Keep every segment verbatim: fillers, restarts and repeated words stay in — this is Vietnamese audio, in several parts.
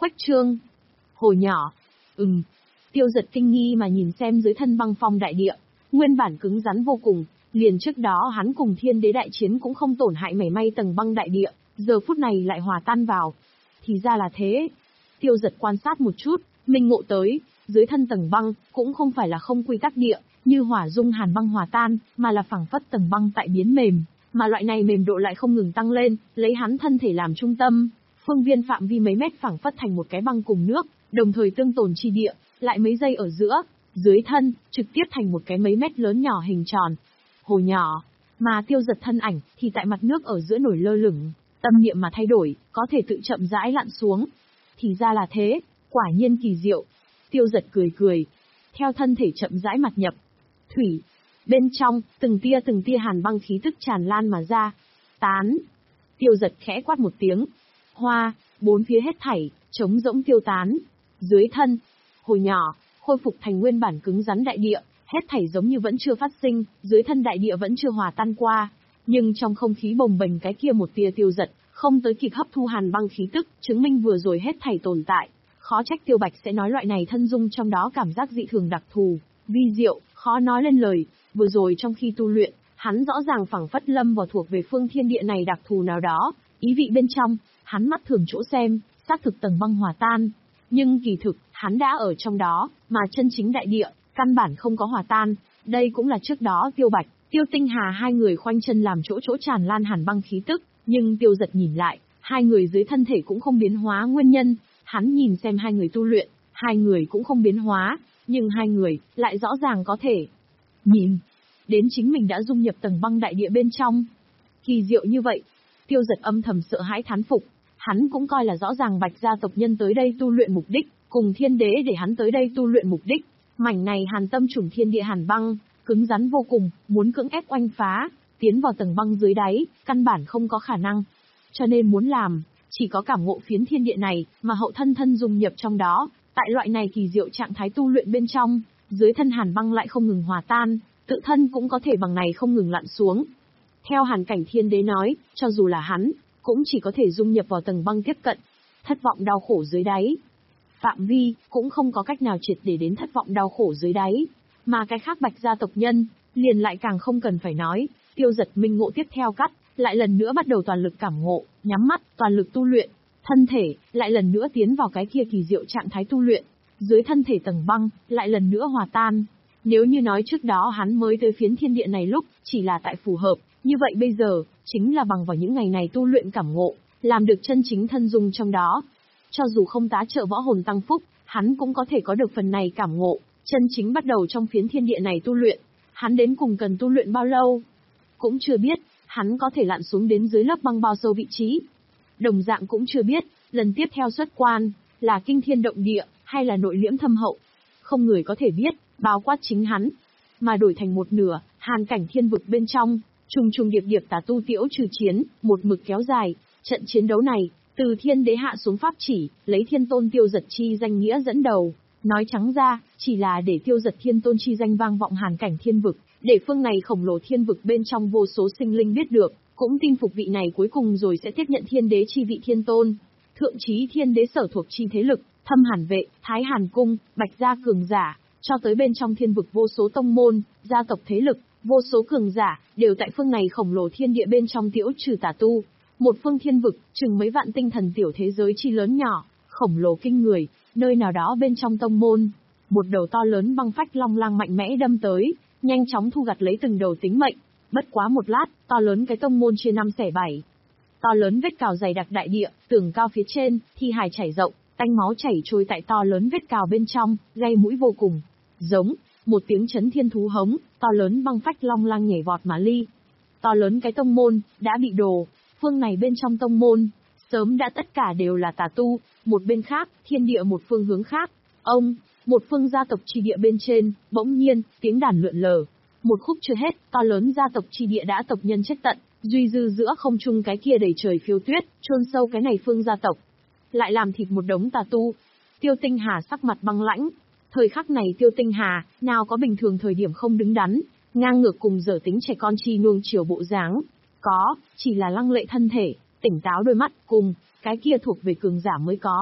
khuếch trương. Hồi nhỏ. Ừm. Tiêu Giật kinh nghi mà nhìn xem dưới thân băng phong đại địa, nguyên bản cứng rắn vô cùng, liền trước đó hắn cùng thiên đế đại chiến cũng không tổn hại mảy may tầng băng đại địa, giờ phút này lại hòa tan vào. Thì ra là thế. Tiêu Giật quan sát một chút, minh ngộ tới, dưới thân tầng băng, cũng không phải là không quy tắc địa, như hỏa dung hàn băng hòa tan, mà là phẳng phất tầng băng tại biến mềm, mà loại này mềm độ lại không ngừng tăng lên, lấy hắn thân thể làm trung tâm, phương viên phạm vi mấy mét phẳng phất thành một cái băng cùng nước, đồng thời tương tồn chi địa, lại mấy giây ở giữa, dưới thân, trực tiếp thành một cái mấy mét lớn nhỏ hình tròn. Hồ nhỏ, mà Tiêu Giật thân ảnh, thì tại mặt nước ở giữa nổi lơ lửng, tâm niệm mà thay đổi, có thể tự chậm rãi lặn xuống. Thì ra là thế, quả nhiên kỳ diệu. Tiêu Giật cười cười, theo thân thể chậm rãi mặt nhập. Thủy, bên trong, từng tia từng tia hàn băng khí tức tràn lan mà ra. Tán. Tiêu Giật khẽ quát một tiếng. Hoa, bốn phía hết thảy, trống rỗng tiêu tán. Dưới thân, hồi nhỏ, khôi phục thành nguyên bản cứng rắn đại địa, hết thảy giống như vẫn chưa phát sinh, dưới thân đại địa vẫn chưa hòa tan qua. Nhưng trong không khí bồng bềnh cái kia một tia Tiêu Giật, không tới kịp hấp thu hàn băng khí tức, chứng minh vừa rồi hết thảy tồn tại. Khó trách Tiêu Bạch sẽ nói loại này thân dung trong đó cảm giác dị thường đặc thù, vi diệu, khó nói lên lời. Vừa rồi trong khi tu luyện, hắn rõ ràng phảng phất lâm vào thuộc về phương thiên địa này đặc thù nào đó, ý vị bên trong, hắn mắt thường chỗ xem, xác thực tầng băng hòa tan. Nhưng kỳ thực, hắn đã ở trong đó, mà chân chính đại địa, căn bản không có hòa tan. Đây cũng là trước đó Tiêu Bạch, Tiêu Tinh Hà hai người khoanh chân làm chỗ chỗ tràn lan hàn băng khí tức, nhưng Tiêu Giật nhìn lại, hai người dưới thân thể cũng không biến hóa nguyên nhân. Hắn nhìn xem hai người tu luyện, hai người cũng không biến hóa, nhưng hai người lại rõ ràng có thể nhìn đến chính mình đã dung nhập tầng băng đại địa bên trong. Kỳ diệu như vậy, Tiêu Giật âm thầm sợ hãi thán phục. Hắn cũng coi là rõ ràng Bạch gia tộc nhân tới đây tu luyện mục đích, cùng thiên đế để hắn tới đây tu luyện mục đích. Mảnh này hàn tâm trùng thiên địa hàn băng, cứng rắn vô cùng, muốn cưỡng ép oanh phá, tiến vào tầng băng dưới đáy, căn bản không có khả năng. Cho nên muốn làm, chỉ có cảm ngộ phiến thiên địa này, mà hậu thân thân dung nhập trong đó, tại loại này kỳ diệu trạng thái tu luyện bên trong, dưới thân hàn băng lại không ngừng hòa tan, tự thân cũng có thể bằng này không ngừng lặn xuống. Theo Hàn Cảnh Thiên Đế nói, cho dù là hắn, cũng chỉ có thể dung nhập vào tầng băng tiếp cận, thất vọng đau khổ dưới đáy. Phạm vi, cũng không có cách nào triệt để đến thất vọng đau khổ dưới đáy. Mà cái khác Bạch gia tộc nhân, liền lại càng không cần phải nói, Tiêu Giật minh ngộ tiếp theo cắt, lại lần nữa bắt đầu toàn lực cảm ngộ, nhắm mắt, toàn lực tu luyện, thân thể, lại lần nữa tiến vào cái kia kỳ diệu trạng thái tu luyện, dưới thân thể tầng băng, lại lần nữa hòa tan. Nếu như nói trước đó hắn mới tới phiến thiên địa này lúc, chỉ là tại phù hợp, như vậy bây giờ, chính là bằng vào những ngày này tu luyện cảm ngộ, làm được chân chính thân dung trong đó. Cho dù không tá trợ võ hồn tăng phúc, hắn cũng có thể có được phần này cảm ngộ, chân chính bắt đầu trong phiến thiên địa này tu luyện. Hắn đến cùng cần tu luyện bao lâu? Cũng chưa biết, hắn có thể lặn xuống đến dưới lớp băng bao sâu vị trí. Đồng dạng cũng chưa biết, lần tiếp theo xuất quan, là kinh thiên động địa, hay là nội liễm thâm hậu. Không người có thể biết, bao quát chính hắn. Mà đổi thành một nửa, Hàn Cảnh thiên vực bên trong, trùng trùng điệp điệp tà tu tiễu trừ chiến, một mực kéo dài. Trận chiến đấu này, từ thiên đế hạ xuống pháp chỉ, lấy thiên tôn Tiêu Giật chi danh nghĩa dẫn đầu. Nói trắng ra, chỉ là để Tiêu Giật thiên tôn chi danh vang vọng Hàn Cảnh thiên vực, để phương này khổng lồ thiên vực bên trong vô số sinh linh biết được, cũng tin phục vị này cuối cùng rồi sẽ tiếp nhận thiên đế chi vị thiên tôn. Thượng chí thiên đế sở thuộc chi thế lực, Thâm Hàn vệ, Thái Hàn cung, Bạch gia cường giả, cho tới bên trong thiên vực vô số tông môn, gia tộc thế lực, vô số cường giả, đều tại phương này khổng lồ thiên địa bên trong tiễu trừ tà tu. Một phương thiên vực, chừng mấy vạn tinh thần tiểu thế giới chi lớn nhỏ, khổng lồ kinh người, nơi nào đó bên trong tông môn, một đầu to lớn băng phách long lang mạnh mẽ đâm tới, nhanh chóng thu gặt lấy từng đầu tính mệnh. Bất quá một lát, to lớn cái tông môn chia năm xẻ bảy. To lớn vết cào dày đặc đại địa, tường cao phía trên, thi hài chảy rộng, tanh máu chảy trôi tại to lớn vết cào bên trong, gây mũi vô cùng. Giống, một tiếng chấn thiên thú hống, to lớn băng phách long lang nhảy vọt mà ly. To lớn cái tông môn, đã bị đồ, phương này bên trong tông môn, sớm đã tất cả đều là tà tu, một bên khác, thiên địa một phương hướng khác. Ông, một phương gia tộc chi địa bên trên, bỗng nhiên, tiếng đàn lượn lờ. Một khúc chưa hết, to lớn gia tộc chi địa đã tộc nhân chết tận, duy dư giữa không trung cái kia đầy trời phiêu tuyết, chôn sâu cái này phương gia tộc. Lại làm thịt một đống tà tu. Tiêu Tinh Hà sắc mặt băng lãnh. Thời khắc này Tiêu Tinh Hà, nào có bình thường thời điểm không đứng đắn, ngang ngược cùng dở tính trẻ con chi nuông chiều bộ dáng. Có, chỉ là lăng lệ thân thể, tỉnh táo đôi mắt, cùng, cái kia thuộc về cường giả mới có.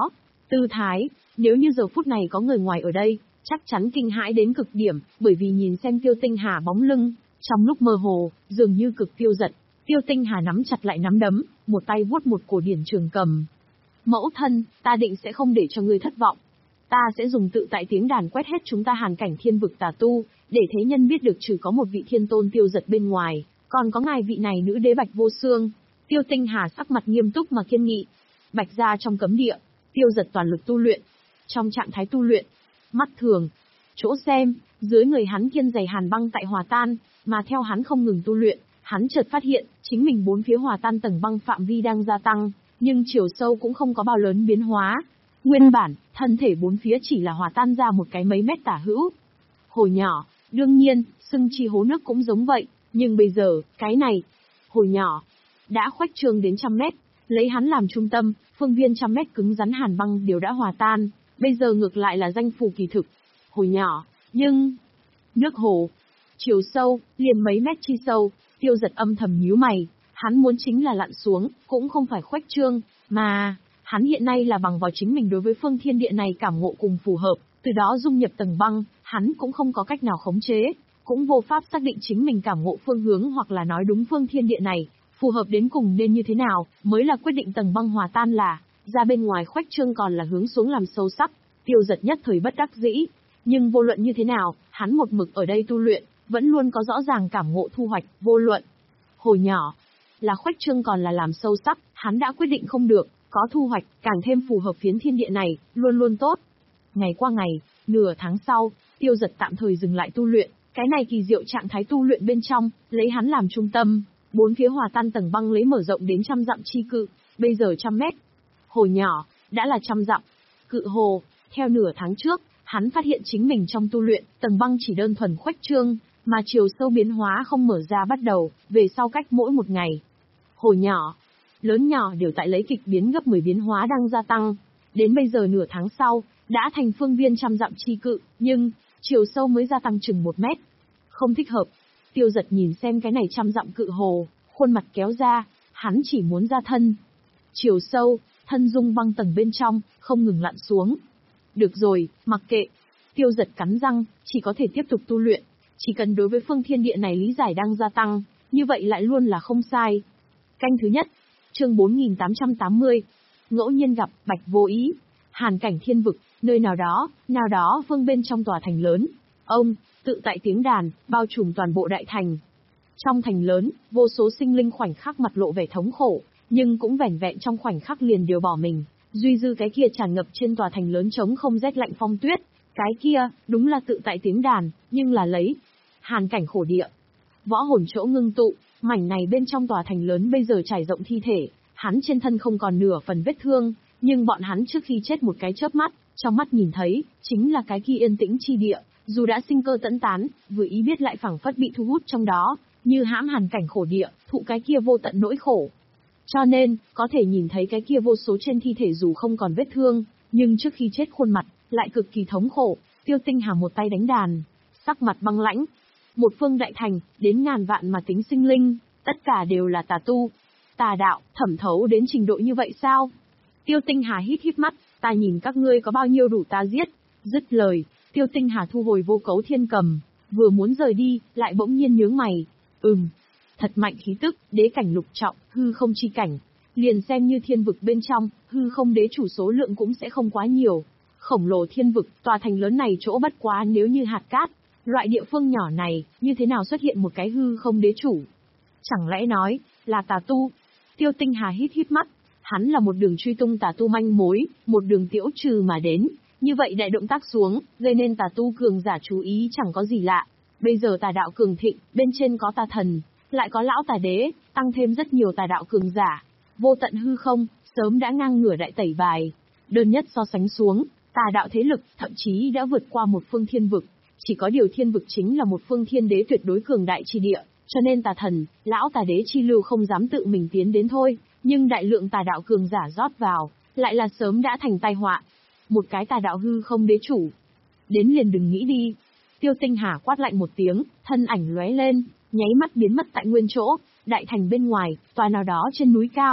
Tư thái, nếu như giờ phút này có người ngoài ở đây, chắc chắn kinh hãi đến cực điểm, bởi vì nhìn xem Tiêu Tinh Hà bóng lưng, trong lúc mơ hồ, dường như cực tiêu giật. Tiêu Tinh Hà nắm chặt lại nắm đấm, một tay vuốt một cổ điển trường cầm. Mẫu thân, ta định sẽ không để cho ngươi thất vọng. Ta sẽ dùng tự tại tiếng đàn quét hết chúng ta Hàn Cảnh thiên vực tà tu, để thế nhân biết được trừ có một vị thiên tôn tiêu giật bên ngoài, còn có ngài vị này nữ đế Bạch Vô Xương. Tiêu Tinh Hà sắc mặt nghiêm túc mà kiên nghị. Bạch gia trong cấm địa, Tiêu giật toàn lực tu luyện. Trong trạng thái tu luyện, mắt thường, chỗ xem, dưới người hắn kiên dày hàn băng tại hòa tan, mà theo hắn không ngừng tu luyện, hắn chợt phát hiện, chính mình bốn phía hòa tan tầng băng phạm vi đang gia tăng, nhưng chiều sâu cũng không có bao lớn biến hóa. Nguyên bản, thân thể bốn phía chỉ là hòa tan ra một cái mấy mét tả hữu. Hồi nhỏ, đương nhiên, xưng chi hố nước cũng giống vậy, nhưng bây giờ, cái này, hồi nhỏ, đã khoách trương đến trăm mét, lấy hắn làm trung tâm, phương viên trăm mét cứng rắn hàn băng đều đã hòa tan, bây giờ ngược lại là danh phù kỳ thực. Hồi nhỏ, nhưng... Nước hồ, chiều sâu, liền mấy mét chi sâu, Tiêu giật âm thầm nhíu mày, hắn muốn chính là lặn xuống, cũng không phải khoách trương, mà... Hắn hiện nay là bằng vào chính mình đối với phương thiên địa này cảm ngộ cùng phù hợp, từ đó dung nhập tầng băng, hắn cũng không có cách nào khống chế, cũng vô pháp xác định chính mình cảm ngộ phương hướng hoặc là nói đúng phương thiên địa này, phù hợp đến cùng nên như thế nào, mới là quyết định tầng băng hòa tan là, ra bên ngoài khoách trương còn là hướng xuống làm sâu sắc. Tiêu giật nhất thời bất đắc dĩ, nhưng vô luận như thế nào, hắn một mực ở đây tu luyện, vẫn luôn có rõ ràng cảm ngộ thu hoạch, vô luận. Hồi nhỏ, là khoách trương còn là làm sâu sắc, hắn đã quyết định không được, có thu hoạch, càng thêm phù hợp phiến thiên địa này, luôn luôn tốt. Ngày qua ngày, nửa tháng sau, Tiêu giật tạm thời dừng lại tu luyện, cái này kỳ diệu trạng thái tu luyện bên trong, lấy hắn làm trung tâm, bốn phía hòa tan tầng băng lấy mở rộng đến trăm dặm chi cự, bây giờ trăm mét. Hồi nhỏ, đã là trăm dặm. Cự hồ, theo nửa tháng trước, hắn phát hiện chính mình trong tu luyện, tầng băng chỉ đơn thuần khoách trương, mà chiều sâu biến hóa không mở ra bắt đầu, về sau cách mỗi một ngày. Hồi nhỏ, lớn nhỏ đều tại lấy kịch biến gấp mười biến hóa đang gia tăng. Đến bây giờ nửa tháng sau, đã thành phương viên trăm dặm chi cự, nhưng, chiều sâu mới gia tăng chừng một mét. Không thích hợp. Tiêu giật nhìn xem cái này trăm dặm cự hồ, khuôn mặt kéo ra, hắn chỉ muốn ra thân. Chiều sâu, thân dung băng tầng bên trong, không ngừng lặn xuống. Được rồi, mặc kệ. Tiêu giật cắn răng, chỉ có thể tiếp tục tu luyện. Chỉ cần đối với phương thiên địa này lý giải đang gia tăng, như vậy lại luôn là không sai. Canh thứ nhất, chương bốn nghìn tám trăm tám mươi. Ngẫu nhiên gặp, Bạch Vô Ý. Hàn Cảnh thiên vực, nơi nào đó, nào đó phương bên trong tòa thành lớn. Ông, tự tại tiếng đàn, bao trùm toàn bộ đại thành. Trong thành lớn, vô số sinh linh khoảnh khắc mặt lộ vẻ thống khổ, nhưng cũng vẻn vẹn trong khoảnh khắc liền đều bỏ mình. Duy dư cái kia tràn ngập trên tòa thành lớn trống không rét lạnh phong tuyết. Cái kia, đúng là tự tại tiếng đàn, nhưng là lấy. Hàn Cảnh khổ địa. Võ hồn chỗ ngưng tụ, mảnh này bên trong tòa thành lớn bây giờ trải rộng thi thể. Hắn trên thân không còn nửa phần vết thương, nhưng bọn hắn trước khi chết một cái chớp mắt, trong mắt nhìn thấy, chính là cái kia yên tĩnh chi địa, dù đã sinh cơ tẫn tán, vừa ý biết lại phảng phất bị thu hút trong đó, như hãm Hàn Cảnh khổ địa, thụ cái kia vô tận nỗi khổ. Cho nên, có thể nhìn thấy cái kia vô số trên thi thể dù không còn vết thương, nhưng trước khi chết khuôn mặt, lại cực kỳ thống khổ. Tiêu Tinh Hà một tay đánh đàn, sắc mặt băng lãnh. Một phương đại thành, đến ngàn vạn mà tính sinh linh, tất cả đều là tà tu. Tà đạo, thẩm thấu đến trình độ như vậy sao? Tiêu Tinh Hà hít hít mắt, ta nhìn các ngươi có bao nhiêu đủ ta giết. Dứt lời, Tiêu Tinh Hà thu hồi vô cấu thiên cầm, vừa muốn rời đi, lại bỗng nhiên nhướng mày. Ừm, thật mạnh khí tức, đế cảnh lục trọng, hư không chi cảnh. Liền xem như thiên vực bên trong, hư không đế chủ số lượng cũng sẽ không quá nhiều. Khổng lồ thiên vực, tòa thành lớn này chỗ bất quá nếu như hạt cát. Loại địa phương nhỏ này, như thế nào xuất hiện một cái hư không đế chủ? Chẳng lẽ nói, là tà tu? Tiêu Tinh Hà hít hít mắt, hắn là một đường truy tung tà tu manh mối, một đường tiễu trừ mà đến. Như vậy đại động tác xuống, gây nên tà tu cường giả chú ý chẳng có gì lạ. Bây giờ tà đạo cường thịnh, bên trên có tà thần, lại có lão tà đế, tăng thêm rất nhiều tà đạo cường giả. Vô tận hư không, sớm đã ngang ngửa đại tẩy bài. Đơn nhất so sánh xuống, tà đạo thế lực, thậm chí đã vượt qua một phương thiên vực. Chỉ có điều thiên vực chính là một phương thiên đế tuyệt đối cường đại chi địa, cho nên tà thần, lão tà đế chi lưu không dám tự mình tiến đến thôi, nhưng đại lượng tà đạo cường giả rót vào, lại là sớm đã thành tai họa. Một cái tà đạo hư không đế chủ. Đến liền đừng nghĩ đi. Tiêu Tinh Hà quát lạnh một tiếng, thân ảnh lóe lên, nháy mắt biến mất tại nguyên chỗ, đại thành bên ngoài, tòa nào đó trên núi cao.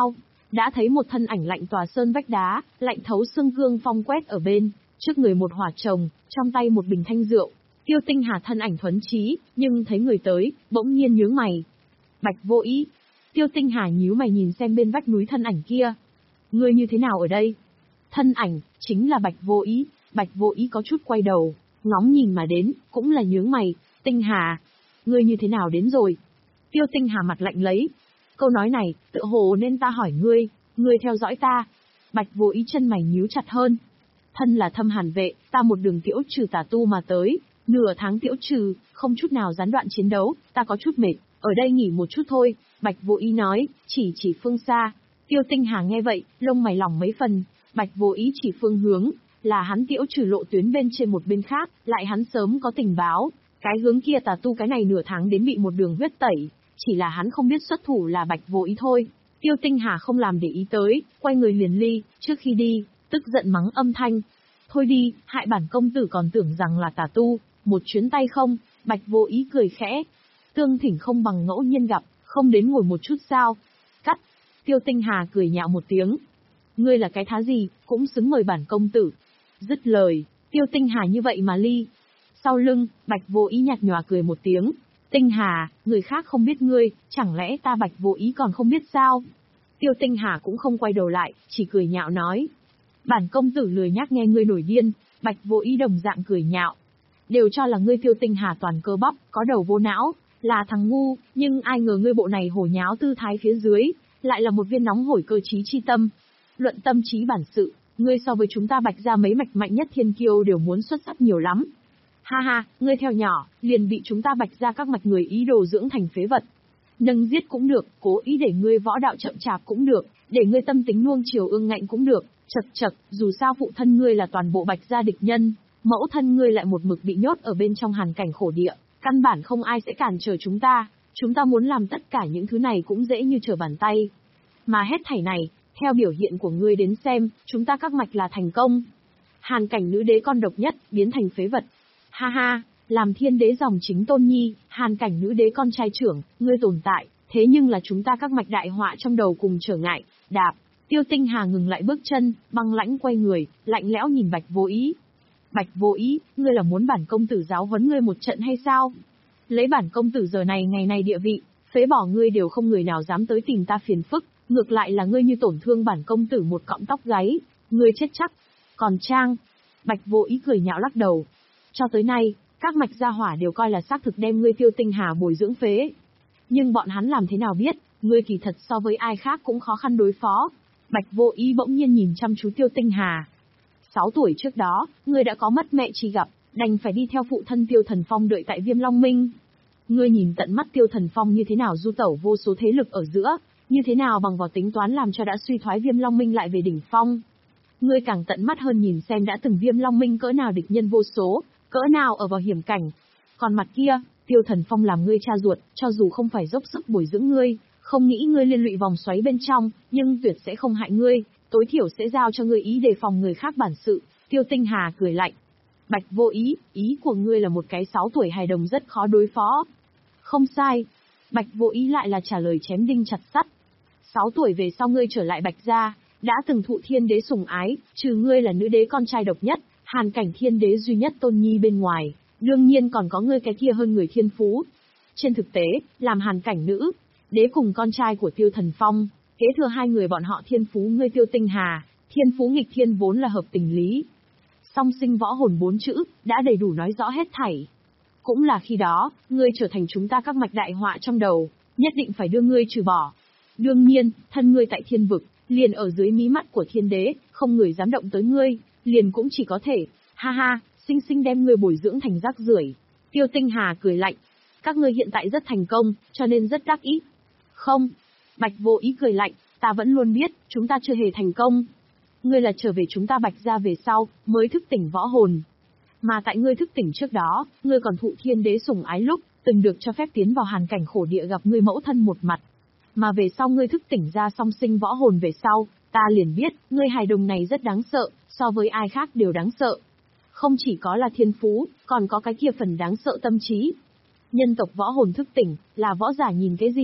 đã thấy một thân ảnh lạnh tòa sơn vách đá, lạnh thấu xương cương phong quét ở bên, trước người một hỏa trồng, trong tay một bình thanh rượu. Tiêu Tinh Hà thân ảnh thuấn trí, nhưng thấy người tới, bỗng nhiên nhướng mày. Bạch Vô Ý. Tiêu Tinh Hà nhíu mày nhìn xem bên vách núi thân ảnh kia. Ngươi như thế nào ở đây? Thân ảnh, chính là Bạch Vô Ý. Bạch Vô Ý có chút quay đầu, ngóng nhìn mà đến, cũng là nhướng mày. Tinh Hà, ngươi như thế nào đến rồi? Tiêu Tinh Hà mặt lạnh lấy. Câu nói này, tự hồ nên ta hỏi ngươi, ngươi theo dõi ta. Bạch Vô Ý chân mày nhíu chặt hơn. Thân là Thâm Hàn vệ, ta một đường tiễu trừ tà tu mà tới, nửa tháng tiễu trừ, không chút nào gián đoạn chiến đấu, ta có chút mệt, ở đây nghỉ một chút thôi. Bạch Vô Ý nói, chỉ chỉ phương xa. Tiêu Tinh Hà nghe vậy, lông mày lỏng mấy phần. Bạch Vô Ý chỉ phương hướng, là hắn tiễu trừ lộ tuyến bên trên một bên khác, lại hắn sớm có tình báo, cái hướng kia tà tu cái này nửa tháng đến bị một đường huyết tẩy, chỉ là hắn không biết xuất thủ là Bạch Vô Ý thôi. Tiêu Tinh Hà không làm để ý tới, quay người liền ly, trước khi đi, tức giận mắng âm thanh. Thôi đi, hại bản công tử còn tưởng rằng là tà tu, một chuyến tay không. Bạch Vô Ý cười khẽ. Tương thỉnh không bằng ngẫu nhiên gặp, không đến ngồi một chút sao? Cắt. Tiêu Tinh Hà cười nhạo một tiếng. Ngươi là cái thá gì, cũng xứng mời bản công tử. Dứt lời, Tiêu Tinh Hà như vậy mà ly. Sau lưng, Bạch Vô Ý nhạt nhòa cười một tiếng. Tinh Hà, người khác không biết ngươi, chẳng lẽ ta Bạch Vô Ý còn không biết sao? Tiêu Tinh Hà cũng không quay đầu lại, chỉ cười nhạo nói. Bản công tử lười nhác nghe ngươi nổi điên. Bạch Vô Ý đồng dạng cười nhạo. Đều cho là ngươi Tiêu Tinh Hà toàn cơ bắp, có đầu vô não, là thằng ngu, nhưng ai ngờ ngươi bộ này hổ nháo tư thái phía dưới, lại là một viên nóng hổi cơ trí chi tâm. Luận tâm trí bản sự, ngươi so với chúng ta Bạch gia mấy mạch mạnh nhất thiên kiêu đều muốn xuất sắc nhiều lắm. Ha ha, ngươi theo nhỏ, liền bị chúng ta Bạch gia các mạch người ý đồ dưỡng thành phế vật. Nâng giết cũng được, cố ý để ngươi võ đạo chậm chạp cũng được, để ngươi tâm tính nuông chiều ương ngạnh cũng được, chật chật, dù sao phụ thân ngươi là toàn bộ Bạch gia địch nhân, mẫu thân ngươi lại một mực bị nhốt ở bên trong hàn cảnh khổ địa, căn bản không ai sẽ cản trở chúng ta, chúng ta muốn làm tất cả những thứ này cũng dễ như trở bàn tay. Mà hết thảy này, theo biểu hiện của ngươi đến xem, chúng ta các mạch là thành công. Hàn cảnh nữ đế con độc nhất, biến thành phế vật. Ha ha, làm thiên đế dòng chính tôn nhi, hàn cảnh nữ đế con trai trưởng, ngươi tồn tại, thế nhưng là chúng ta các mạch đại họa trong đầu cùng trở ngại, đạp. Tiêu Tinh Hà ngừng lại bước chân, băng lãnh quay người, lạnh lẽo nhìn Bạch Vô Ý. Bạch Vô Ý, ngươi là muốn bản công tử giáo huấn ngươi một trận hay sao? Lấy bản công tử giờ này ngày này địa vị, phế bỏ ngươi đều không người nào dám tới tìm ta phiền phức, ngược lại là ngươi như tổn thương bản công tử một cọng tóc gáy, ngươi chết chắc. Còn Trang, Bạch Vô Ý cười nhạo lắc đầu. Cho tới nay, các mạch gia hỏa đều coi là xác thực đem ngươi Tiêu Tinh Hà bồi dưỡng phế. Nhưng bọn hắn làm thế nào biết, ngươi kỳ thật so với ai khác cũng khó khăn đối phó. Bạch Vô Ý bỗng nhiên nhìn chăm chú Tiêu Tinh Hà. Sáu tuổi trước đó, ngươi đã có mất mẹ chi gặp, đành phải đi theo phụ thân Tiêu Thần Phong đợi tại Viêm Long Minh. Ngươi nhìn tận mắt Tiêu Thần Phong như thế nào du tẩu vô số thế lực ở giữa, như thế nào bằng vào tính toán làm cho đã suy thoái Viêm Long Minh lại về đỉnh phong. Ngươi càng tận mắt hơn nhìn xem đã từng Viêm Long Minh cỡ nào địch nhân vô số, cỡ nào ở vào hiểm cảnh. Còn mặt kia, Tiêu Thần Phong làm ngươi cha ruột, cho dù không phải dốc sức bồi dưỡng ngươi, không nghĩ ngươi liên lụy vòng xoáy bên trong, nhưng tuyệt sẽ không hại ngươi, tối thiểu sẽ giao cho ngươi ý đề phòng người khác bản sự. Tiêu Tinh Hà cười lạnh. Bạch Vô Ý, ý của ngươi là một cái sáu tuổi hài đồng rất khó đối phó. Không sai. Bạch Vô Ý lại là trả lời chém đinh chặt sắt. Sáu tuổi về sau ngươi trở lại Bạch gia, đã từng thụ thiên đế sủng ái, trừ ngươi là nữ đế con trai độc nhất, hàn cảnh thiên đế duy nhất tôn nhi bên ngoài, đương nhiên còn có ngươi cái kia hơn người thiên phú. Trên thực tế, làm hàn cảnh nữ đế cùng con trai của Tiêu Thần Phong, kế thừa hai người bọn họ thiên phú ngươi Tiêu Tinh Hà, thiên phú nghịch thiên vốn là hợp tình lý. Song sinh võ hồn bốn chữ, đã đầy đủ nói rõ hết thảy. Cũng là khi đó, ngươi trở thành chúng ta các mạch đại họa trong đầu, nhất định phải đưa ngươi trừ bỏ. Đương nhiên, thân ngươi tại thiên vực, liền ở dưới mí mắt của thiên đế, không người dám động tới ngươi, liền cũng chỉ có thể, ha ha, sinh sinh đem ngươi bồi dưỡng thành rác rưởi. Tiêu Tinh Hà cười lạnh. Các ngươi hiện tại rất thành công, cho nên rất đắc ý. Không. Bạch Vô Ý cười lạnh, ta vẫn luôn biết, chúng ta chưa hề thành công. Ngươi là trở về chúng ta Bạch gia về sau, mới thức tỉnh võ hồn. Mà tại ngươi thức tỉnh trước đó, ngươi còn thụ thiên đế sủng ái lúc, từng được cho phép tiến vào hàn cảnh khổ địa gặp ngươi mẫu thân một mặt. Mà về sau ngươi thức tỉnh ra song sinh võ hồn về sau, ta liền biết, ngươi hài đồng này rất đáng sợ, so với ai khác đều đáng sợ. Không chỉ có là thiên phú, còn có cái kia phần đáng sợ tâm trí. Nhân tộc võ hồn thức tỉnh, là võ giả nhìn cái gì,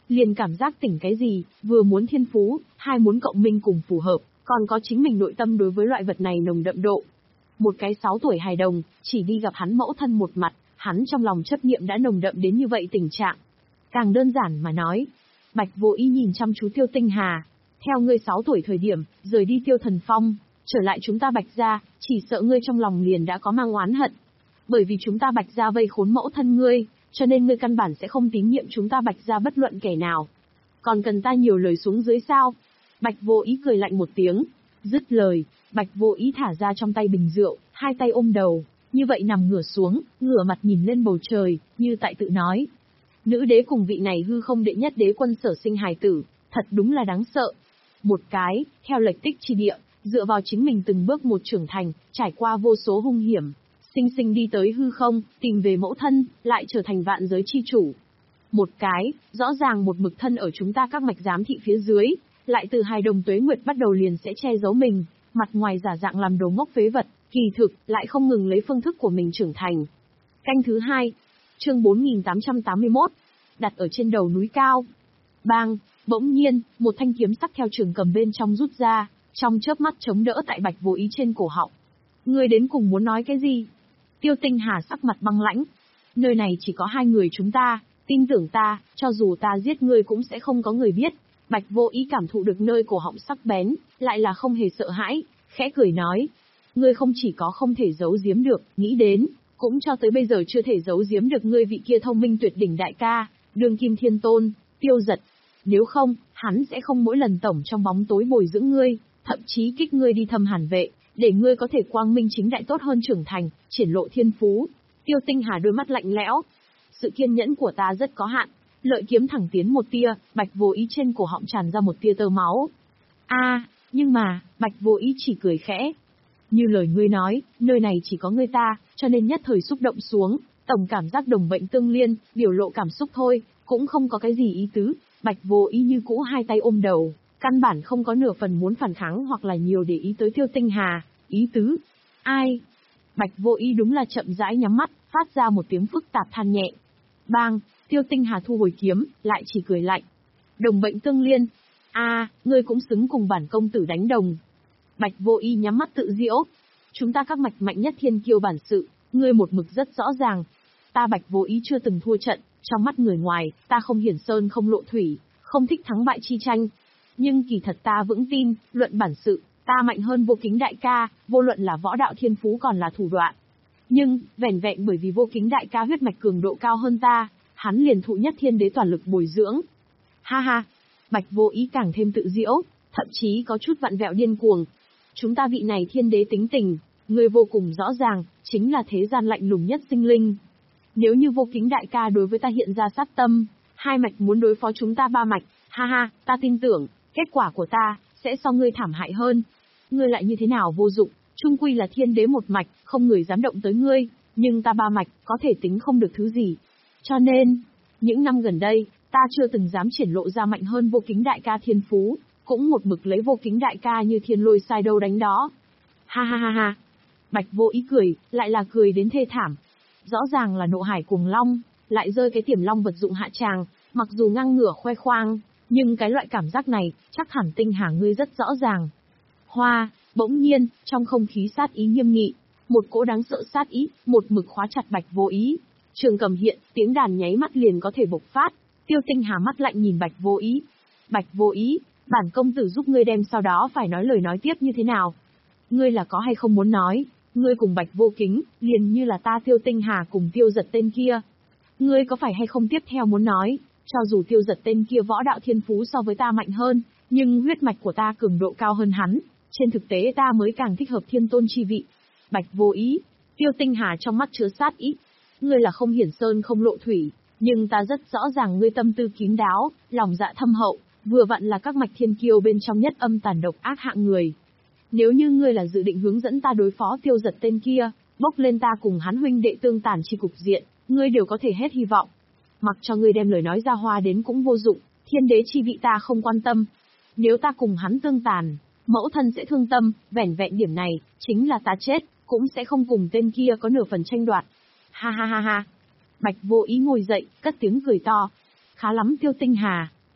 liền cảm giác tỉnh cái gì, vừa muốn thiên phú, hai muốn cộng minh cùng phù hợp, còn có chính mình nội tâm đối với loại vật này nồng đậm độ. Một cái sáu tuổi hài đồng, chỉ đi gặp hắn mẫu thân một mặt, hắn trong lòng chấp niệm đã nồng đậm đến như vậy tình trạng. Càng đơn giản mà nói, Bạch Vô Ý nhìn chăm chú Tiêu Tinh Hà, theo ngươi sáu tuổi thời điểm, rời đi Tiêu Thần Phong, trở lại chúng ta Bạch gia, chỉ sợ ngươi trong lòng liền đã có mang oán hận. Bởi vì chúng ta Bạch gia vây khốn mẫu thân ngươi, cho nên ngươi căn bản sẽ không tín nhiệm chúng ta Bạch gia bất luận kẻ nào. Còn cần ta nhiều lời xuống dưới sao? Bạch Vô Ý cười lạnh một tiếng, dứt lời, Bạch Vô Ý thả ra trong tay bình rượu, hai tay ôm đầu, như vậy nằm ngửa xuống, ngửa mặt nhìn lên bầu trời, như tại tự nói. Nữ đế cùng vị này hư không đệ nhất đế quân sở sinh hài tử, thật đúng là đáng sợ. Một cái, theo lệch tích chi địa, dựa vào chính mình từng bước một trưởng thành, trải qua vô số hung hiểm, sinh sinh đi tới hư không, tìm về mẫu thân, lại trở thành vạn giới chi chủ. Một cái, rõ ràng một mực thân ở chúng ta các mạch giám thị phía dưới, lại từ hài đồng tuế nguyệt bắt đầu liền sẽ che giấu mình, mặt ngoài giả dạng làm đồ ngốc phế vật, kỳ thực, lại không ngừng lấy phương thức của mình trưởng thành. Canh thứ hai, chương bốn nghìn tám trăm tám mươi mốt, đặt ở trên đầu núi cao. Bang, bỗng nhiên, một thanh kiếm sắc theo trường cầm bên trong rút ra, trong chớp mắt chống đỡ tại Bạch Vô Ý trên cổ họng. Ngươi đến cùng muốn nói cái gì? Tiêu Tinh Hà sắc mặt băng lãnh. Nơi này chỉ có hai người chúng ta, tin tưởng ta, cho dù ta giết ngươi cũng sẽ không có người biết. Bạch Vô Ý cảm thụ được nơi cổ họng sắc bén, lại là không hề sợ hãi, khẽ cười nói. Ngươi không chỉ có không thể giấu giếm được, nghĩ đến, cũng cho tới bây giờ chưa thể giấu giếm được ngươi vị kia thông minh tuyệt đỉnh đại ca, Đường Kim Thiên Tôn, Tiêu Giật. Nếu không, hắn sẽ không mỗi lần tổng trong bóng tối bồi dưỡng ngươi, thậm chí kích ngươi đi thâm hàn vệ, để ngươi có thể quang minh chính đại tốt hơn trưởng thành, triển lộ thiên phú. Tiêu Tinh Hà đôi mắt lạnh lẽo. Sự kiên nhẫn của ta rất có hạn. Lợi kiếm thẳng tiến một tia, Bạch Vô Ý trên cổ họng tràn ra một tia tơ máu. A, à, nhưng mà, Bạch Vô Ý chỉ cười khẽ. Như lời ngươi nói, nơi này chỉ có ngươi ta, cho nên nhất thời xúc động xuống, tổng cảm giác đồng bệnh tương liên, biểu lộ cảm xúc thôi, cũng không có cái gì ý tứ. Bạch Vô Ý như cũ hai tay ôm đầu, căn bản không có nửa phần muốn phản kháng hoặc là nhiều để ý tới Tiêu Tinh Hà, ý tứ. Ai? Bạch Vô Ý đúng là chậm rãi nhắm mắt, phát ra một tiếng phức tạp than nhẹ. Bang, Tiêu Tinh Hà thu hồi kiếm, lại chỉ cười lạnh. Đồng bệnh tương liên. A, à, ngươi cũng xứng cùng bản công tử đánh đồng. Bạch Vô Ý nhắm mắt tự diễu. Chúng ta các mạch mạnh nhất thiên kiêu bản sự, ngươi một mực rất rõ ràng. Ta Bạch Vô Ý chưa từng thua trận, trong mắt người ngoài, ta không hiển sơn không lộ thủy, không thích thắng bại chi tranh. Nhưng kỳ thật ta vững tin, luận bản sự, ta mạnh hơn Vô Kính đại ca, vô luận là võ đạo thiên phú còn là thủ đoạn. Nhưng, vẻn vẹn bởi vì Vô Kính đại ca huyết mạch cường độ cao hơn ta, hắn liền thụ nhất thiên đế toàn lực bồi dưỡng. Ha ha, Bạch Vô Ý càng thêm tự diễu, thậm chí có chút vặn vẹo điên cuồng. Chúng ta vị này thiên đế tính tình, người vô cùng rõ ràng, chính là thế gian lạnh lùng nhất sinh linh. Nếu như Vô Kính đại ca đối với ta hiện ra sát tâm, hai mạch muốn đối phó chúng ta ba mạch, ha ha, ta tin tưởng, kết quả của ta, sẽ so ngươi thảm hại hơn. Ngươi lại như thế nào vô dụng, chung quy là thiên đế một mạch, không người dám động tới ngươi, nhưng ta ba mạch, có thể tính không được thứ gì. Cho nên, những năm gần đây, ta chưa từng dám triển lộ ra mạnh hơn Vô Kính đại ca thiên phú, cũng một mực lấy Vô Kính đại ca như thiên lôi sai đâu đánh đó. Ha ha ha ha. Bạch Vô Ý cười, lại là cười đến thê thảm. Rõ ràng là nộ hải cuồng long, lại rơi cái tiềm long vật dụng hạ tràng, mặc dù ngang ngửa khoe khoang, nhưng cái loại cảm giác này, chắc hẳn Tinh Hà ngươi rất rõ ràng. Hoa, bỗng nhiên, trong không khí sát ý nghiêm nghị, một cỗ đáng sợ sát ý, một mực khóa chặt Bạch Vô Ý. Trường cầm hiện, tiếng đàn nháy mắt liền có thể bộc phát. Tiêu Tinh Hà mắt lạnh nhìn Bạch Vô Ý. Bạch Vô Ý, bản công tử giúp ngươi đem sau đó phải nói lời nói tiếp như thế nào? Ngươi là có hay không muốn nói? Ngươi cùng Bạch Vô Kính, liền như là ta Tiêu Tinh Hà cùng Tiêu Giật tên kia. Ngươi có phải hay không tiếp theo muốn nói, cho dù Tiêu Giật tên kia võ đạo thiên phú so với ta mạnh hơn, nhưng huyết mạch của ta cường độ cao hơn hắn, trên thực tế ta mới càng thích hợp thiên tôn chi vị. Bạch Vô Ý, Tiêu Tinh Hà trong mắt chứa sát ý. Ngươi là không hiển sơn không lộ thủy, nhưng ta rất rõ ràng ngươi tâm tư kín đáo, lòng dạ thâm hậu, vừa vặn là các mạch thiên kiêu bên trong nhất âm tàn độc ác hạng người. Nếu như ngươi là dự định hướng dẫn ta đối phó Tiêu Giật tên kia, bốc lên ta cùng hắn huynh đệ tương tàn chi cục diện, ngươi đều có thể hết hy vọng. Mặc cho ngươi đem lời nói ra hoa đến cũng vô dụng, thiên đế chi vị ta không quan tâm. Nếu ta cùng hắn tương tàn, mẫu thân sẽ thương tâm, vẻn vẹn điểm này, chính là ta chết, cũng sẽ không cùng tên kia có nửa phần tranh đoạt. Ha ha ha ha. Bạch Vô Ý ngồi dậy, cất tiếng cười to. Khá lắm Tiêu Tinh Hà,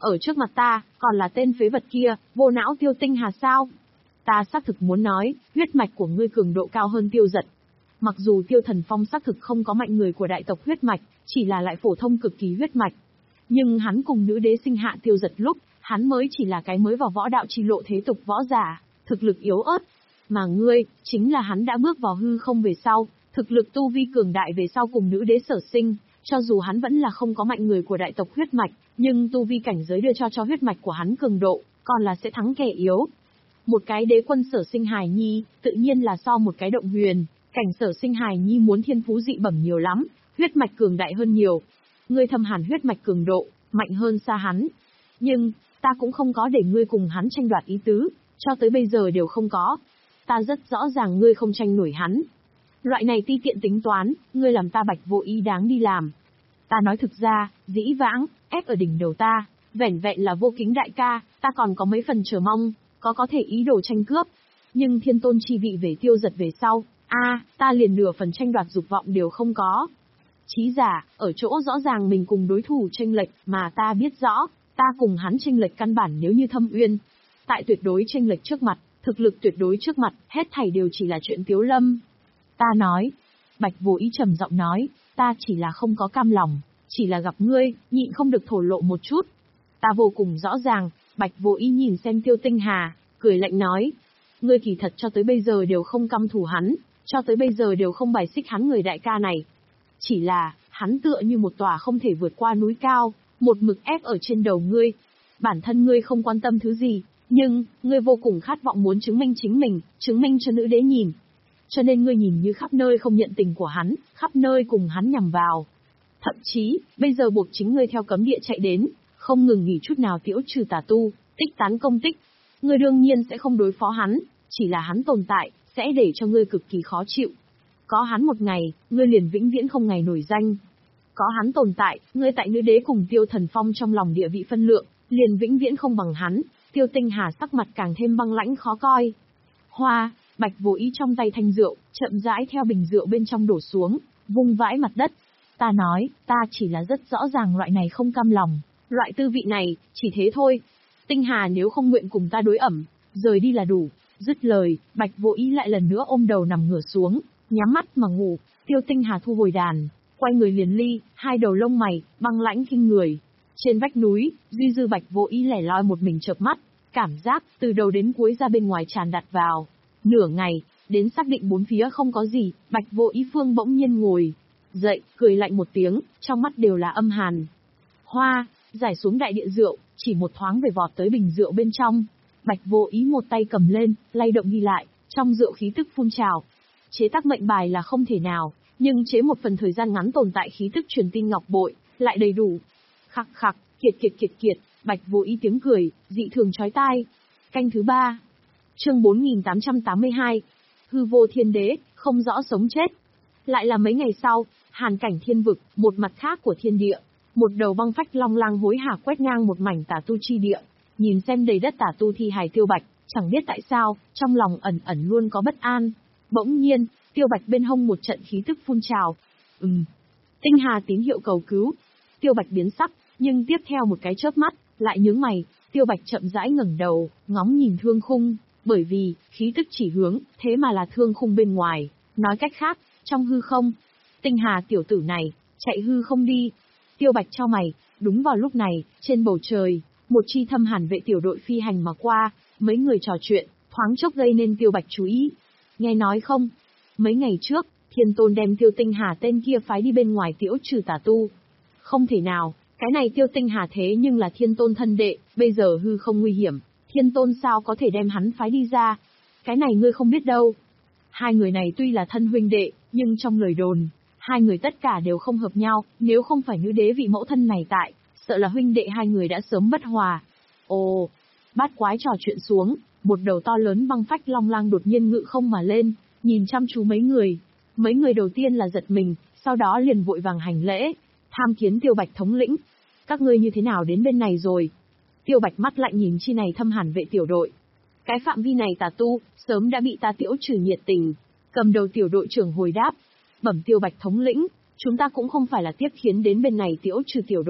ở trước mặt ta, còn là tên phế vật kia, vô não Tiêu Tinh Hà sao? Ta xác thực muốn nói, huyết mạch của ngươi cường độ cao hơn Tiêu Giật. Mặc dù Tiêu Thần Phong xác thực không có mạnh người của đại tộc huyết mạch, chỉ là lại phổ thông cực kỳ huyết mạch. Nhưng hắn cùng nữ đế sinh hạ Tiêu Giật lúc, hắn mới chỉ là cái mới vào võ đạo chi lộ thế tục võ giả, thực lực yếu ớt. Mà ngươi, chính là hắn đã bước vào hư không về sau, thực lực tu vi cường đại về sau cùng nữ đế sở sinh, cho dù hắn vẫn là không có mạnh người của đại tộc huyết mạch, nhưng tu vi cảnh giới đưa cho cho huyết mạch của hắn cường độ, còn là sẽ thắng kẻ yếu. Một cái đế quân sở sinh hài nhi, tự nhiên là so một cái động huyền, cảnh sở sinh hài nhi muốn thiên phú dị bẩm nhiều lắm, huyết mạch cường đại hơn nhiều. Ngươi thâm hàn huyết mạch cường độ, mạnh hơn xa hắn. Nhưng, ta cũng không có để ngươi cùng hắn tranh đoạt ý tứ, cho tới bây giờ đều không có. Ta rất rõ ràng ngươi không tranh nổi hắn. Loại này ti tiện tính toán, ngươi làm ta Bạch Vô Ý đáng đi làm. Ta nói thực ra, dĩ vãng, ép ở đỉnh đầu ta, vẻn vẹn là Vô Kính đại ca, ta còn có mấy phần chờ mong, có có thể ý đồ tranh cướp. Nhưng thiên tôn chi vị về Tiêu Giật về sau, a, à, ta liền nửa phần tranh đoạt dục vọng đều không có. Chí giả, ở chỗ rõ ràng mình cùng đối thủ chênh lệch, mà ta biết rõ, ta cùng hắn chênh lệch căn bản nếu như thâm uyên. Tại tuyệt đối chênh lệch trước mặt, thực lực tuyệt đối trước mặt, hết thảy đều chỉ là chuyện tiếu lâm. Ta nói, Bạch Vô Ý trầm giọng nói, ta chỉ là không có cam lòng, chỉ là gặp ngươi, nhịn không được thổ lộ một chút. Ta vô cùng rõ ràng, Bạch Vô Ý nhìn xem Tiêu Tinh Hà, cười lạnh nói, ngươi kỳ thật cho tới bây giờ đều không căm thù hắn, cho tới bây giờ đều không bài xích hắn người đại ca này. Chỉ là, hắn tựa như một tòa không thể vượt qua núi cao, một mực ép ở trên đầu ngươi. Bản thân ngươi không quan tâm thứ gì, nhưng, ngươi vô cùng khát vọng muốn chứng minh chính mình, chứng minh cho nữ đế nhìn. Cho nên ngươi nhìn như khắp nơi không nhận tình của hắn, khắp nơi cùng hắn nhằm vào. Thậm chí, bây giờ buộc chính ngươi theo cấm địa chạy đến, không ngừng nghỉ chút nào tiễu trừ tà tu, tích tán công tích. Ngươi đương nhiên sẽ không đối phó hắn, chỉ là hắn tồn tại, sẽ để cho ngươi cực kỳ khó chịu. Có hắn một ngày, ngươi liền vĩnh viễn không ngày nổi danh. Có hắn tồn tại, ngươi tại nữ đế cùng Tiêu Thần Phong trong lòng địa vị phân lượng, liền vĩnh viễn không bằng hắn. Tiêu Tinh Hà sắc mặt càng thêm băng lãnh khó coi. Hoa, Bạch Vô Ý trong tay thanh rượu, chậm rãi theo bình rượu bên trong đổ xuống, vung vãi mặt đất. Ta nói, ta chỉ là rất rõ ràng loại này không cam lòng, loại tư vị này, chỉ thế thôi. Tinh Hà nếu không nguyện cùng ta đối ẩm, rời đi là đủ. Dứt lời, Bạch Vô Ý lại lần nữa ôm đầu nằm ngửa xuống, nhắm mắt mà ngủ. Tiêu Tinh Hà thu hồi đàn, quay người liền ly, hai đầu lông mày, băng lãnh kinh người. Trên vách núi, duy dư Bạch Vô Ý lẻ loi một mình chợp mắt, cảm giác từ đầu đến cuối ra bên ngoài tràn đặt vào. Nửa ngày, đến xác định bốn phía không có gì, Bạch Vô Ý Phương bỗng nhiên ngồi dậy, cười lạnh một tiếng, trong mắt đều là âm hàn. Hoa, giải xuống đại địa rượu, chỉ một thoáng về vọt tới bình rượu bên trong. Bạch Vô Ý một tay cầm lên, lay động ghi lại, trong rượu khí tức phun trào. Chế tác mệnh bài là không thể nào, nhưng chế một phần thời gian ngắn tồn tại khí tức truyền tin ngọc bội, lại đầy đủ. Khặc khặc, kiệt kiệt kiệt kiệt, Bạch Vô Ý tiếng cười, dị thường chói tai. Canh thứ ba. Chương bốn nghìn tám trăm tám mươi hai. Hư vô thiên đế, không rõ sống chết. Lại là mấy ngày sau, hàn cảnh thiên vực, một mặt khác của thiên địa. Một đầu băng phách long lang hối hả quét ngang một mảnh tà tu chi địa. Nhìn xem đầy đất tà tu thi hài Tiêu Bạch, chẳng biết tại sao, trong lòng ẩn ẩn luôn có bất an. Bỗng nhiên, Tiêu Bạch bên hông một trận khí tức phun trào. Ừm. Tinh Hà tín hiệu cầu cứu. Tiêu Bạch biến sắc, nhưng tiếp theo một cái chớp mắt, lại nhướng mày. Tiêu Bạch chậm rãi ngẩng đầu, ngóng nhìn thương khung, bởi vì, khí tức chỉ hướng, thế mà là thương khung bên ngoài. Nói cách khác, trong hư không. Tinh Hà tiểu tử này, chạy hư không đi. Tiêu Bạch chau mày, đúng vào lúc này, trên bầu trời, một chi thâm hàn vệ tiểu đội phi hành mà qua, mấy người trò chuyện, thoáng chốc gây nên Tiêu Bạch chú ý. Nghe nói không? Mấy ngày trước, Thiên Tôn đem Tiêu Tinh Hà tên kia phái đi bên ngoài tiễu trừ tà tu. Không thể nào, cái này Tiêu Tinh Hà thế nhưng là Thiên Tôn thân đệ, bây giờ hư không nguy hiểm, Thiên Tôn sao có thể đem hắn phái đi ra? Cái này ngươi không biết đâu. Hai người này tuy là thân huynh đệ, nhưng trong lời đồn, hai người tất cả đều không hợp nhau, nếu không phải nữ đế vị mẫu thân này tại, sợ là huynh đệ hai người đã sớm bất hòa. Ồ, bát quái trò chuyện xuống, một đầu to lớn băng phách long lang đột nhiên ngự không mà lên, nhìn chăm chú mấy người. Mấy người đầu tiên là giật mình, sau đó liền vội vàng hành lễ, tham kiến Tiêu Bạch thống lĩnh. Các ngươi như thế nào đến bên này rồi? Tiêu Bạch mắt lạnh nhìn chi này thâm hàn vệ tiểu đội. Cái phạm vi này tà tu, sớm đã bị ta tiễu trừ nhiệt tình. Cầm đầu tiểu đội trưởng hồi đáp. Bẩm Tiêu Bạch thống lĩnh, chúng ta cũng không phải là tiếp khiến đến bên này tiễu trừ tiểu đội,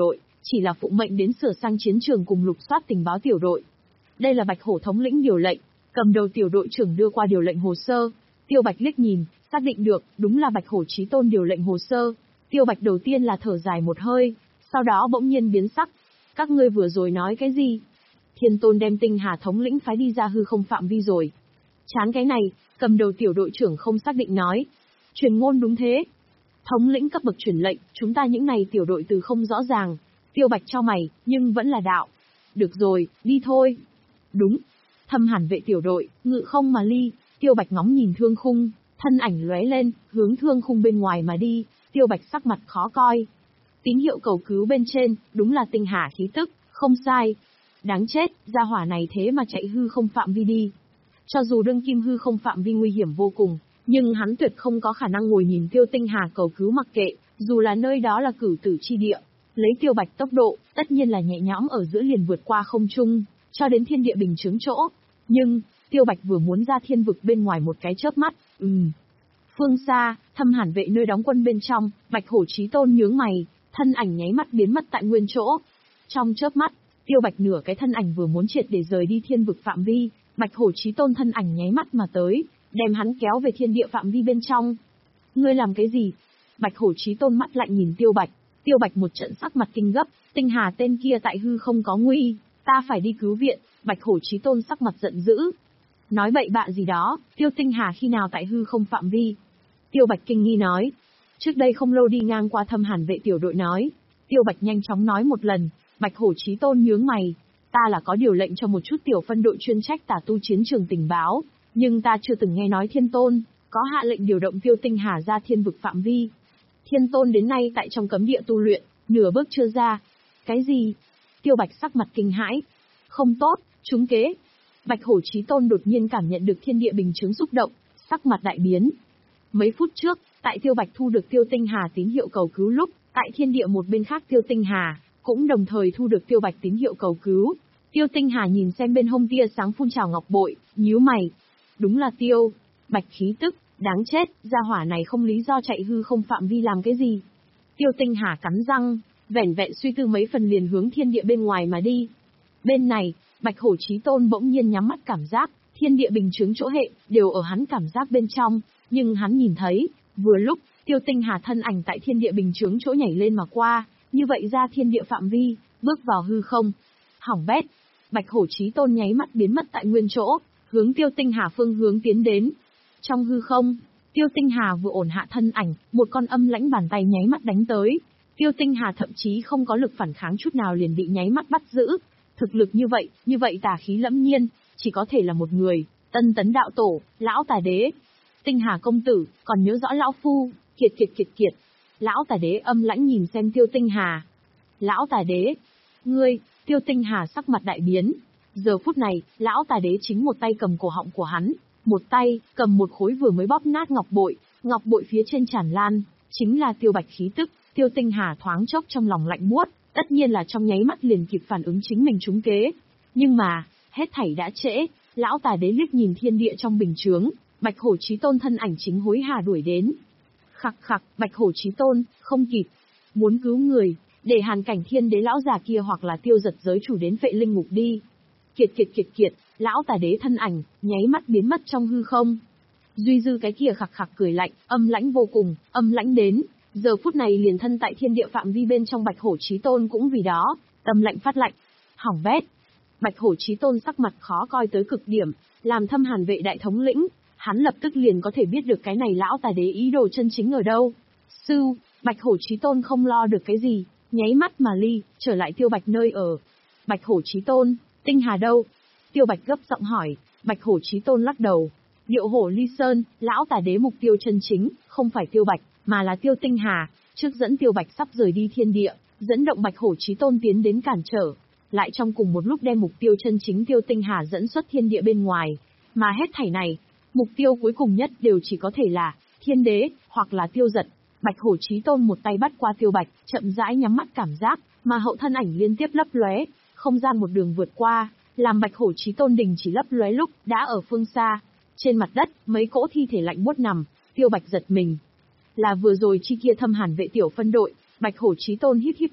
chỉ là phụ mệnh đến sửa sang chiến trường cùng lục soát tình báo tiểu đội. Đây là Bạch Hổ thống lĩnh điều lệnh, cầm đầu tiểu đội trưởng đưa qua điều lệnh hồ sơ. Tiêu Bạch liếc nhìn, xác định được, đúng là Bạch Hổ Chí Tôn điều lệnh hồ sơ. Tiêu Bạch đầu tiên là thở dài một hơi, sau đó bỗng nhiên biến sắc. Các ngươi vừa rồi nói cái gì? Thiên Tôn đem Tinh Hà thống lĩnh phái đi ra hư không phạm vi rồi. Chán cái này, cầm đầu tiểu đội trưởng không xác định nói. Truyền ngôn đúng thế. Thống lĩnh cấp bậc truyền lệnh, chúng ta những này tiểu đội từ không rõ ràng. Tiêu Bạch cho mày, nhưng vẫn là đạo. Được rồi, đi thôi. Đúng. Thâm Hàn vệ tiểu đội, ngự không mà ly. Tiêu Bạch ngóng nhìn thương khung, thân ảnh lóe lên, hướng thương khung bên ngoài mà đi. Tiêu Bạch sắc mặt khó coi. Tín hiệu cầu cứu bên trên, đúng là Tinh Hà khí tức, không sai. Đáng chết, gia hỏa này thế mà chạy hư không phạm vi đi. Cho dù đương kim hư không phạm vi nguy hiểm vô cùng, nhưng hắn tuyệt không có khả năng ngồi nhìn Tiêu Tinh Hà cầu cứu mặc kệ, dù là nơi đó là cửu tử chi địa. Lấy Tiêu Bạch tốc độ, tất nhiên là nhẹ nhõm ở giữa liền vượt qua không trung, cho đến thiên địa bình chướng chỗ. Nhưng, Tiêu Bạch vừa muốn ra thiên vực bên ngoài một cái chớp mắt, ừm. Phương xa, Thâm Hàn vệ nơi đóng quân bên trong, Bạch Hổ Chí Tôn nhướng mày, thân ảnh nháy mắt biến mất tại nguyên chỗ. Trong chớp mắt, Tiêu Bạch nửa cái thân ảnh vừa muốn triệt để rời đi thiên vực phạm vi, Bạch Hổ Chí Tôn thân ảnh nháy mắt mà tới, đem hắn kéo về thiên địa phạm vi bên trong. Ngươi làm cái gì? Bạch Hổ Chí Tôn mắt lạnh nhìn Tiêu Bạch, Tiêu Bạch một trận sắc mặt kinh gấp, Tinh Hà tên kia tại hư không có nguy, ta phải đi cứu viện. Bạch Hổ Chí Tôn sắc mặt giận dữ. Nói bậy bạ gì đó, Tiêu Tinh Hà khi nào tại hư không phạm vi? Tiêu Bạch kinh nghi nói. Trước đây không lâu đi ngang qua Thâm Hàn vệ tiểu đội nói. Tiêu Bạch nhanh chóng nói một lần, Bạch Hổ Chí Tôn nhướng mày. Ta là có điều lệnh cho một chút tiểu phân đội chuyên trách tả tu chiến trường tình báo, nhưng ta chưa từng nghe nói Thiên Tôn có hạ lệnh điều động Tiêu Tinh Hà ra thiên vực phạm vi. Thiên Tôn đến nay tại trong cấm địa tu luyện, nửa bước chưa ra. Cái gì? Tiêu Bạch sắc mặt kinh hãi. Không tốt, trúng kế. Bạch Hổ Chí Tôn đột nhiên cảm nhận được thiên địa bình chứng xúc động, sắc mặt đại biến. Mấy phút trước, tại Tiêu Bạch thu được Tiêu Tinh Hà tín hiệu cầu cứu lúc, tại thiên địa một bên khác Tiêu Tinh Hà cũng đồng thời thu được Tiêu Bạch tín hiệu cầu cứu. Tiêu Tinh Hà nhìn xem bên hông tia sáng phun trào ngọc bội, nhíu mày. Đúng là Tiêu Bạch khí tức, đáng chết, gia hỏa này không lý do chạy hư không phạm vi làm cái gì. Tiêu Tinh Hà cắn răng, vẻn vẹn suy tư mấy phần liền hướng thiên địa bên ngoài mà đi. Bên này, Bạch Hổ Chí Tôn bỗng nhiên nhắm mắt cảm giác, thiên địa bình chứng chỗ hệ, đều ở hắn cảm giác bên trong, nhưng hắn nhìn thấy, vừa lúc, Tiêu Tinh Hà thân ảnh tại thiên địa bình chứng chỗ nhảy lên mà qua, như vậy ra thiên địa phạm vi, bước vào hư không. Hỏng bét, Bạch Hổ Chí Tôn nháy mắt biến mất tại nguyên chỗ, hướng Tiêu Tinh Hà phương hướng tiến đến. Trong hư không, Tiêu Tinh Hà vừa ổn hạ thân ảnh, một con âm lãnh bàn tay nháy mắt đánh tới. Tiêu Tinh Hà thậm chí không có lực phản kháng chút nào liền bị nháy mắt bắt giữ. Thực lực như vậy, như vậy tà khí lẫm nhiên, chỉ có thể là một người, Tân Tấn đạo tổ, lão tà đế. Tinh Hà công tử, còn nhớ rõ lão phu, kiệt kiệt kiệt kiệt. Lão tà đế âm lãnh nhìn xem Tiêu Tinh Hà. Lão tà đế, ngươi, Tiêu Tinh Hà sắc mặt đại biến. Giờ phút này, lão tà đế chính một tay cầm cổ họng của hắn, một tay cầm một khối vừa mới bóp nát ngọc bội, ngọc bội phía trên tràn lan, chính là Tiêu Bạch khí tức. Tiêu Tinh Hà thoáng chốc trong lòng lạnh buốt, tất nhiên là trong nháy mắt liền kịp phản ứng chính mình trúng kế. Nhưng mà, hết thảy đã trễ, lão tà đế liếc nhìn thiên địa trong bình chướng, Bạch Hổ Chí Tôn thân ảnh chính hối hả đuổi đến. Khặc khặc, Bạch Hổ Chí Tôn, không kịp. Muốn cứu người, để Hàn Cảnh Thiên đế lão già kia hoặc là Tiêu Giật giới chủ đến Phệ Linh Ngục đi. Kiệt kiệt kiệt kiệt, lão tà đế thân ảnh, nháy mắt biến mất trong hư không. Duy dư cái kia khặc khặc cười lạnh, âm lãnh vô cùng, âm lãnh đến. Giờ phút này liền thân tại thiên địa phạm vi bên trong Bạch Hổ Chí Tôn cũng vì đó, tâm lạnh phát lạnh. Hỏng bét. Bạch Hổ Chí Tôn sắc mặt khó coi tới cực điểm, làm Thâm Hàn vệ đại thống lĩnh, hắn lập tức liền có thể biết được cái này lão tà đế ý đồ chân chính ở đâu. Sư, Bạch Hổ Chí Tôn không lo được cái gì, nháy mắt mà ly, trở lại Tiêu Bạch nơi ở. Bạch Hổ Chí Tôn, Tinh Hà đâu? Tiêu Bạch gấp giọng hỏi. Bạch Hổ Chí Tôn lắc đầu. Điệu hổ ly sơn, lão tà đế mục tiêu chân chính, không phải Tiêu Bạch, mà là Tiêu Tinh Hà, trước dẫn Tiêu Bạch sắp rời đi thiên địa, dẫn động Bạch Hổ Chí Tôn tiến đến cản trở, lại trong cùng một lúc đem mục tiêu chân chính Tiêu Tinh Hà dẫn xuất thiên địa bên ngoài, mà hết thảy này, mục tiêu cuối cùng nhất đều chỉ có thể là Thiên Đế, hoặc là Tiêu Giật. Bạch Hổ Chí Tôn một tay bắt qua Tiêu Bạch, chậm rãi nhắm mắt cảm giác, mà hậu thân ảnh liên tiếp lấp lóe, không gian một đường vượt qua, làm Bạch Hổ Chí Tôn đình chỉ lấp lóe lúc đã ở phương xa. Trên mặt đất, mấy cỗ thi thể lạnh buốt nằm, Tiêu Bạch giật mình. Là vừa rồi chi kia Thâm Hàn vệ tiểu phân đội, Bạch Hổ Chí Tôn híp híp mắt.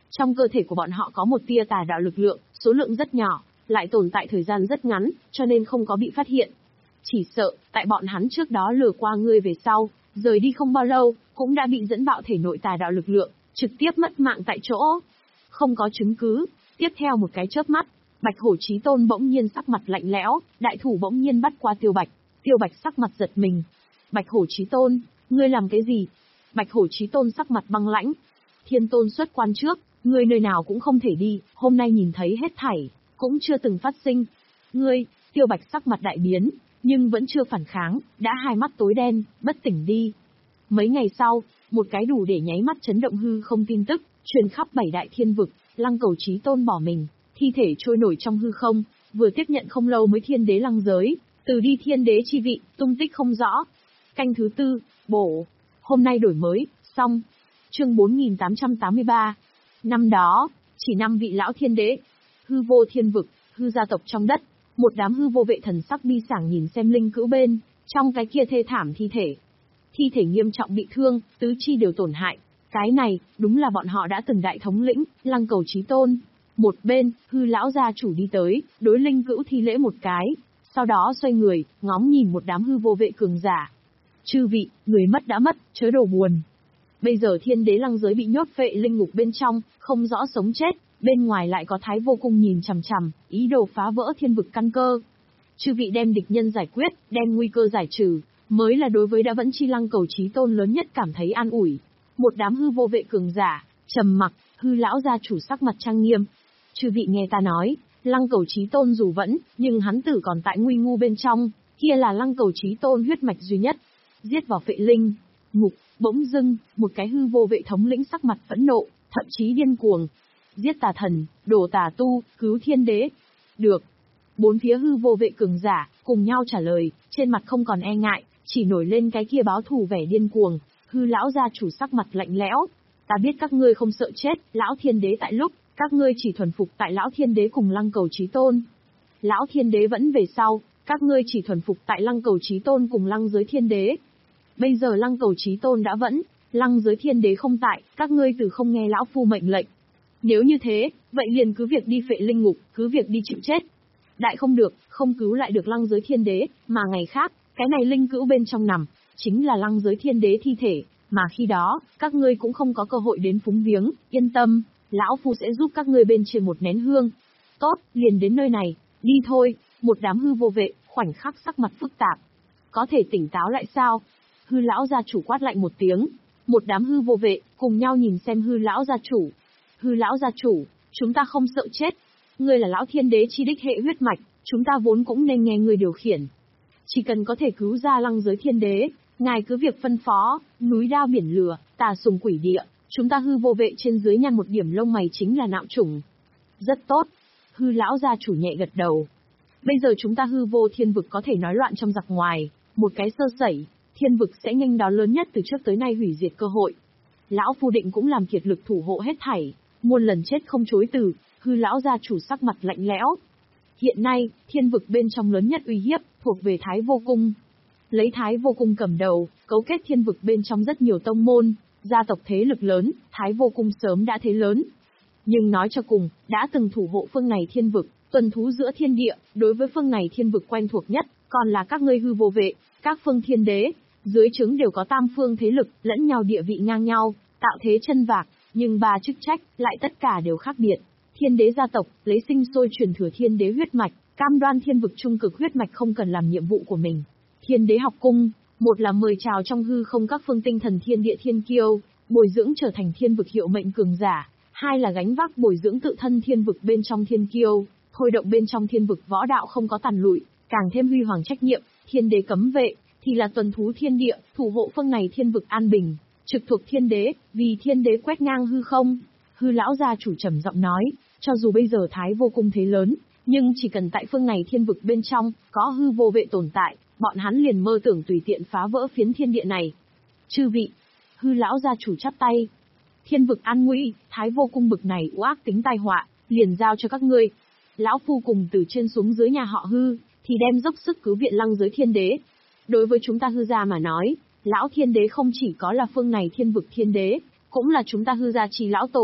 Trong cơ thể của bọn họ có một tia tà đạo lực lượng, số lượng rất nhỏ, lại tồn tại thời gian rất ngắn, cho nên không có bị phát hiện. Chỉ sợ, tại bọn hắn trước đó lừa qua ngươi về sau, rời đi không bao lâu, cũng đã bị dẫn bạo thể nội tà đạo lực lượng, trực tiếp mất mạng tại chỗ. Không có chứng cứ, tiếp theo một cái chớp mắt, Bạch Hổ Chí Tôn bỗng nhiên sắc mặt lạnh lẽo, đại thủ bỗng nhiên bắt qua Tiêu Bạch. Tiêu Bạch sắc mặt giật mình. Bạch Hổ Chí Tôn, ngươi làm cái gì? Bạch Hổ Chí Tôn sắc mặt băng lãnh. Thiên Tôn xuất quan trước, ngươi nơi nào cũng không thể đi, hôm nay nhìn thấy hết thảy, cũng chưa từng phát sinh. Ngươi, Tiêu Bạch sắc mặt đại biến, nhưng vẫn chưa phản kháng, đã hai mắt tối đen, bất tỉnh đi. Mấy ngày sau, một cái đủ để nháy mắt chấn động hư không tin tức, truyền khắp bảy đại thiên vực, Lăng Cầu Chí Tôn bỏ mình, thi thể trôi nổi trong hư không, vừa tiếp nhận không lâu mới thiên đế lăng giới, từ đi thiên đế chi vị, tung tích không rõ. Canh thứ tư, bổ. Hôm nay đổi mới, xong. Chương bốn nghìn tám trăm tám mươi ba. Năm đó, chỉ năm vị lão thiên đế, hư vô thiên vực, hư gia tộc trong đất, một đám hư vô vệ thần sắc bi sảng nhìn xem linh cữu bên, trong cái kia thê thảm thi thể. Thi thể nghiêm trọng bị thương, tứ chi đều tổn hại. Cái này, đúng là bọn họ đã từng đại thống lĩnh, Lăng Cầu Chí Tôn. Một bên, hư lão gia chủ đi tới, đối linh cữu thi lễ một cái, sau đó xoay người, ngóng nhìn một đám hư vô vệ cường giả. Chư vị, người mất đã mất, chớ đổ buồn. Bây giờ thiên đế lăng giới bị nhốt phệ linh ngục bên trong, không rõ sống chết, bên ngoài lại có Thái Vô Cung nhìn chằm chằm, ý đồ phá vỡ thiên vực căn cơ. Chư vị đem địch nhân giải quyết, đem nguy cơ giải trừ, mới là đối với đã vẫn chi Lăng Cầu Chí Tôn lớn nhất cảm thấy an ủi. Một đám hư vô vệ cường giả, trầm mặc, hư lão gia chủ sắc mặt trang nghiêm. Chư vị nghe ta nói, Lăng Cầu Chí Tôn dù vẫn, nhưng hắn tử còn tại nguy ngu bên trong, kia là Lăng Cầu Chí Tôn huyết mạch duy nhất. Giết vào phệ linh ngục, bỗng dưng, một cái hư vô vệ thống lĩnh sắc mặt phẫn nộ, thậm chí điên cuồng. Giết tà thần, đổ tà tu, cứu thiên đế. Được. Bốn phía hư vô vệ cường giả, cùng nhau trả lời, trên mặt không còn e ngại, chỉ nổi lên cái kia báo thù vẻ điên cuồng. Hư lão gia chủ sắc mặt lạnh lẽo. Ta biết các ngươi không sợ chết, lão thiên đế tại lúc, các ngươi chỉ thuần phục tại lão thiên đế cùng Lăng Cầu Chí Tôn. Lão thiên đế vẫn về sau, các ngươi chỉ thuần phục tại Lăng Cầu Chí Tôn cùng Lăng giới thiên đế. Bây giờ Lăng Cầu Chí Tôn đã vẫn, Lăng giới thiên đế không tại, các ngươi từ không nghe lão phu mệnh lệnh. Nếu như thế, vậy liền cứ việc đi phệ linh ngục, cứ việc đi chịu chết. Đại không được, không cứu lại được Lăng giới thiên đế, mà ngày khác, cái này linh cữu bên trong nằm, chính là Lăng giới thiên đế thi thể, mà khi đó, các ngươi cũng không có cơ hội đến phúng viếng, yên tâm, lão phu sẽ giúp các ngươi bên trên một nén hương. Tốt, liền đến nơi này, đi thôi. Một đám hư vô vệ, khoảnh khắc sắc mặt phức tạp. Có thể tỉnh táo lại sao? Hư lão gia chủ quát lạnh một tiếng. Một đám hư vô vệ, cùng nhau nhìn xem hư lão gia chủ. Hư lão gia chủ, chúng ta không sợ chết. Ngươi là lão thiên đế chi đích hệ huyết mạch, chúng ta vốn cũng nên nghe ngươi điều khiển. Chỉ cần có thể cứu ra Lăng giới thiên đế, ngài cứ việc phân phó, núi đao biển lửa, tà sùng quỷ địa, chúng ta hư vô vệ trên dưới nhăn một điểm lông mày chính là nạo chủng. Rất tốt. Hư lão gia chủ nhẹ gật đầu. Bây giờ chúng ta hư vô thiên vực có thể nói loạn trong giặc ngoài, một cái sơ sẩy, thiên vực sẽ nhanh đón lớn nhất từ trước tới nay hủy diệt cơ hội. Lão phu định cũng làm kiệt lực thủ hộ hết thảy, muôn lần chết không chối từ. Hư lão gia chủ sắc mặt lạnh lẽo. Hiện nay, thiên vực bên trong lớn nhất uy hiếp, thuộc về Thái Vô Cung. Lấy Thái Vô Cung cầm đầu, cấu kết thiên vực bên trong rất nhiều tông môn, gia tộc thế lực lớn, Thái Vô Cung sớm đã thế lớn. Nhưng nói cho cùng, đã từng thủ hộ phương này thiên vực, tuần thú giữa thiên địa, đối với phương này thiên vực quen thuộc nhất, còn là các ngươi hư vô vệ, các phương thiên đế, dưới trướng đều có tam phương thế lực, lẫn nhau địa vị ngang nhau, tạo thế chân vạc, nhưng ba chức trách, lại tất cả đều khác biệt. Thiên đế gia tộc, lấy sinh sôi truyền thừa thiên đế huyết mạch, cam đoan thiên vực trung cực huyết mạch không cần làm nhiệm vụ của mình. Thiên đế học cung, một là mời chào trong hư không các phương tinh thần thiên địa thiên kiêu, bồi dưỡng trở thành thiên vực hiệu mệnh cường giả, hai là gánh vác bồi dưỡng tự thân thiên vực bên trong thiên kiêu, thôi động bên trong thiên vực võ đạo không có tàn lụi, càng thêm huy hoàng trách nhiệm. Thiên đế cấm vệ, thì là tuần thú thiên địa, thủ hộ phương này thiên vực an bình, trực thuộc thiên đế, vì thiên đế quét ngang hư không. Hư lão gia chủ trầm giọng nói, cho dù bây giờ Thái Vô Cung thế lớn, nhưng chỉ cần tại phương này thiên vực bên trong, có hư vô vệ tồn tại, bọn hắn liền mơ tưởng tùy tiện phá vỡ phiến thiên địa này. Chư vị, hư lão gia chủ chắp tay. Thiên vực an nguy, Thái Vô Cung bực này u ác tính tai họa, liền giao cho các ngươi. Lão phu cùng từ trên xuống dưới nhà họ hư, thì đem dốc sức cứu viện Lăng giới thiên đế. Đối với chúng ta hư gia mà nói, lão thiên đế không chỉ có là phương này thiên vực thiên đế, cũng là chúng ta hư gia chi lão tổ.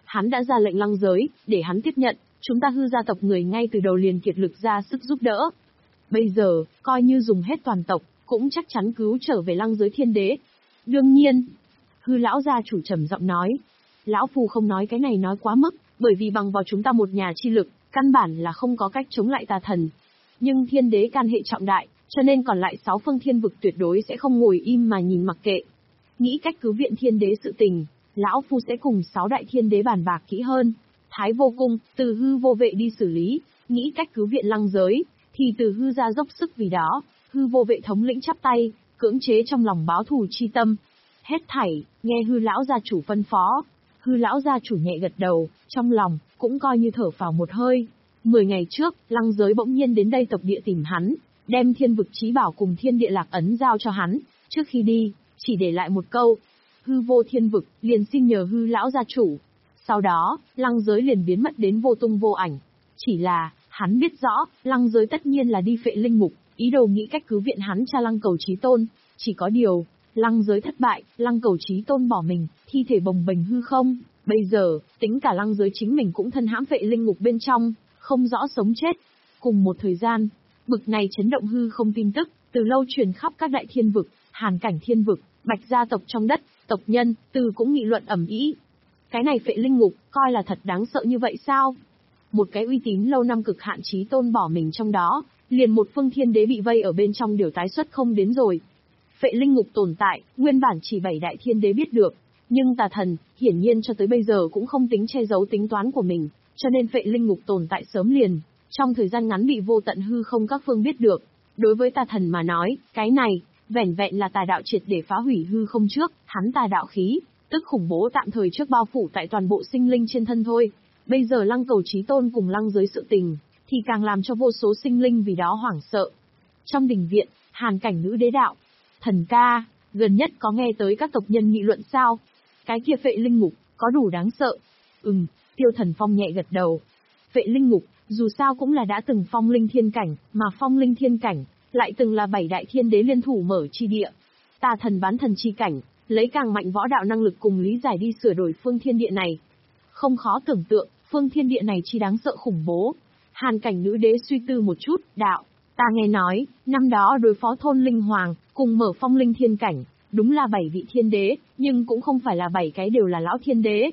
Hắn đã ra lệnh Lăng Giới, để hắn tiếp nhận, chúng ta hư gia tộc người ngay từ đầu liền kiệt lực ra sức giúp đỡ. Bây giờ, coi như dùng hết toàn tộc, cũng chắc chắn cứu trở về Lăng Giới Thiên Đế. Đương nhiên, hư lão gia chủ trầm giọng nói. Lão Phu không nói cái này nói quá mức, bởi vì bằng vào chúng ta một nhà chi lực, căn bản là không có cách chống lại tà thần. Nhưng thiên đế can hệ trọng đại, cho nên còn lại sáu phương thiên vực tuyệt đối sẽ không ngồi im mà nhìn mặc kệ. Nghĩ cách cứu viện thiên đế sự tình, Lão Phu sẽ cùng sáu đại thiên đế bàn bạc kỹ hơn. Thái vô cung, từ hư vô vệ đi xử lý, nghĩ cách cứu viện Lăng Giới, thì từ hư ra dốc sức vì đó, hư vô vệ thống lĩnh chắp tay, cưỡng chế trong lòng báo thù chi tâm. Hết thảy, nghe hư lão gia chủ phân phó. Hư lão gia chủ nhẹ gật đầu, trong lòng, cũng coi như thở phào một hơi. Mười ngày trước, Lăng Giới bỗng nhiên đến đây tộc địa tìm hắn, đem thiên vực chí bảo cùng thiên địa lạc ấn giao cho hắn. Trước khi đi, chỉ để lại một câu, hư vô thiên vực, liền xin nhờ hư lão gia chủ. Sau đó, Lăng Giới liền biến mất đến vô tung vô ảnh. Chỉ là, hắn biết rõ, Lăng Giới tất nhiên là đi phệ linh mục, ý đồ nghĩ cách cứu viện hắn cha Lăng Cầu Chí Tôn. Chỉ có điều, Lăng Giới thất bại, Lăng Cầu Chí Tôn bỏ mình, thi thể bồng bềnh hư không. Bây giờ, tính cả Lăng Giới chính mình cũng thân hãm phệ linh ngục bên trong, không rõ sống chết. Cùng một thời gian, bực này chấn động hư không tin tức, từ lâu truyền khắp các đại thiên vực, Hàn Cảnh thiên vực, Bạch gia tộc trong đất, tộc nhân, từ cũng nghị luận ầm ĩ. Cái này phệ linh ngục, coi là thật đáng sợ như vậy sao? Một cái uy tín lâu năm cực hạn chí tôn bỏ mình trong đó, liền một phương thiên đế bị vây ở bên trong điều tái xuất không đến rồi. Phệ linh ngục tồn tại, nguyên bản chỉ bảy đại thiên đế biết được, nhưng tà thần, hiển nhiên cho tới bây giờ cũng không tính che giấu tính toán của mình, cho nên phệ linh ngục tồn tại sớm liền, trong thời gian ngắn bị vô tận hư không các phương biết được. Đối với tà thần mà nói, cái này, vẻn vẹn là tà đạo triệt để phá hủy hư không trước, hắn tà đạo khí, tức khủng bố tạm thời trước bao phủ tại toàn bộ sinh linh trên thân thôi. Bây giờ Lăng Cầu Chí Tôn cùng Lăng Giới sự tình, thì càng làm cho vô số sinh linh vì đó hoảng sợ. Trong đình viện, Hàn Cảnh nữ đế đạo, thần ca, gần nhất có nghe tới các tộc nhân nghị luận sao? Cái kia phệ linh ngục, có đủ đáng sợ? Ừm, Tiêu Thần Phong nhẹ gật đầu. Phệ linh ngục, dù sao cũng là đã từng phong linh thiên cảnh, mà phong linh thiên cảnh, lại từng là bảy đại thiên đế liên thủ mở chi địa. Tà thần bán thần chi cảnh, lấy càng mạnh võ đạo năng lực cùng lý giải đi sửa đổi phương thiên địa này. Không khó tưởng tượng, phương thiên địa này chi đáng sợ khủng bố. Hàn Cảnh nữ đế suy tư một chút, đạo, ta nghe nói, năm đó đối phó thôn linh hoàng, cùng mở phong linh thiên cảnh, đúng là bảy vị thiên đế, nhưng cũng không phải là bảy cái đều là lão thiên đế.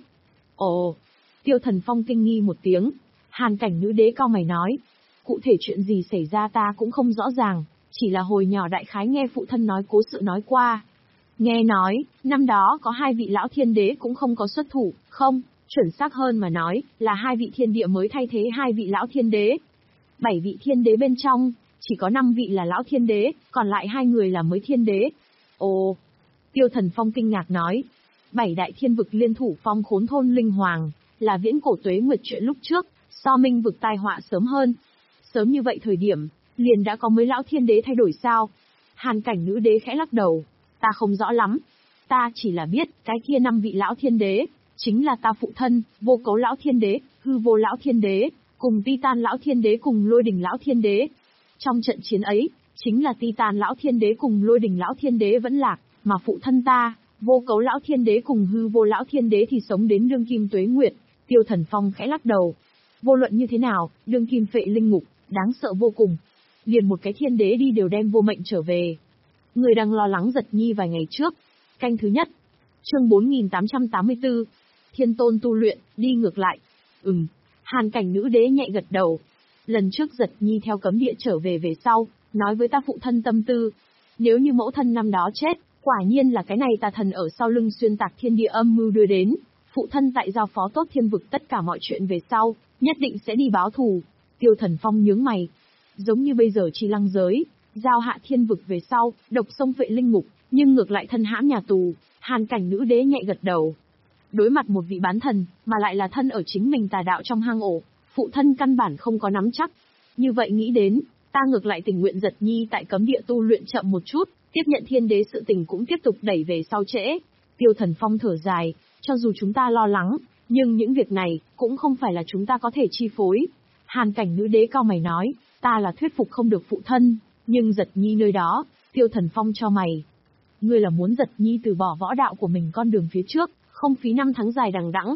Ồ, Tiêu Thần Phong kinh nghi một tiếng. Hàn Cảnh nữ đế cau mày nói, cụ thể chuyện gì xảy ra ta cũng không rõ ràng, chỉ là hồi nhỏ đại khái nghe phụ thân nói cố sự nói qua. Nghe nói, năm đó có hai vị lão thiên đế cũng không có xuất thủ, không, chuẩn xác hơn mà nói, là hai vị thiên địa mới thay thế hai vị lão thiên đế. Bảy vị thiên đế bên trong, chỉ có năm vị là lão thiên đế, còn lại hai người là mới thiên đế. Ồ, Tiêu Thần Phong kinh ngạc nói, bảy đại thiên vực liên thủ phong khốn thôn linh hoàng, là viễn cổ tuế nguyệt chuyện lúc trước, so minh vực tai họa sớm hơn. Sớm như vậy thời điểm, liền đã có mới lão thiên đế thay đổi sao? Hàn Cảnh nữ đế khẽ lắc đầu, ta không rõ lắm. Ta chỉ là biết, cái kia năm vị lão thiên đế, chính là ta phụ thân, vô cấu lão thiên đế, hư vô lão thiên đế, cùng Titan lão thiên đế cùng lôi đình lão thiên đế. Trong trận chiến ấy, chính là Titan lão thiên đế cùng lôi đình lão thiên đế vẫn lạc, mà phụ thân ta, vô cấu lão thiên đế cùng hư vô lão thiên đế thì sống đến đương kim tuế nguyệt. Tiêu Thần Phong khẽ lắc đầu. Vô luận như thế nào, đương kim phệ linh ngục, đáng sợ vô cùng. Liền một cái thiên đế đi đều đem vô mệnh trở về. Người đang lo lắng Giật Nhi vài ngày trước. Canh thứ nhất. Chương bốn nghìn tám trăm tám mươi tư. Thiên tôn tu luyện, đi ngược lại. Ừm. Hàn Cảnh nữ đế nhẹ gật đầu. Lần trước Giật Nhi theo cấm địa trở về về sau, nói với ta phụ thân tâm tư. Nếu như mẫu thân năm đó chết, quả nhiên là cái này tà thần ở sau lưng xuyên tạc thiên địa âm mưu đưa đến. Phụ thân tại giao phó tốt thiên vực tất cả mọi chuyện về sau, nhất định sẽ đi báo thù. Tiêu Thần Phong nhướng mày. Giống như bây giờ chi Lăng Giới, giao hạ thiên vực về sau, độc sông phệ linh mục, nhưng ngược lại thân hãm nhà tù. Hàn Cảnh nữ đế nhẹ gật đầu. Đối mặt một vị bán thần, mà lại là thân ở chính mình tà đạo trong hang ổ, phụ thân căn bản không có nắm chắc. Như vậy nghĩ đến, ta ngược lại tình nguyện Giật Nhi tại cấm địa tu luyện chậm một chút, tiếp nhận thiên đế sự tình cũng tiếp tục đẩy về sau trễ. Tiêu Thần Phong thở dài, cho dù chúng ta lo lắng, nhưng những việc này, cũng không phải là chúng ta có thể chi phối. Hàn Cảnh nữ đế cao mày nói, ta là thuyết phục không được phụ thân, nhưng Giật Nhi nơi đó, Tiêu Thần Phong cho mày. Ngươi là muốn Giật Nhi từ bỏ võ đạo của mình con đường phía trước, không phí năm tháng dài đằng đẵng.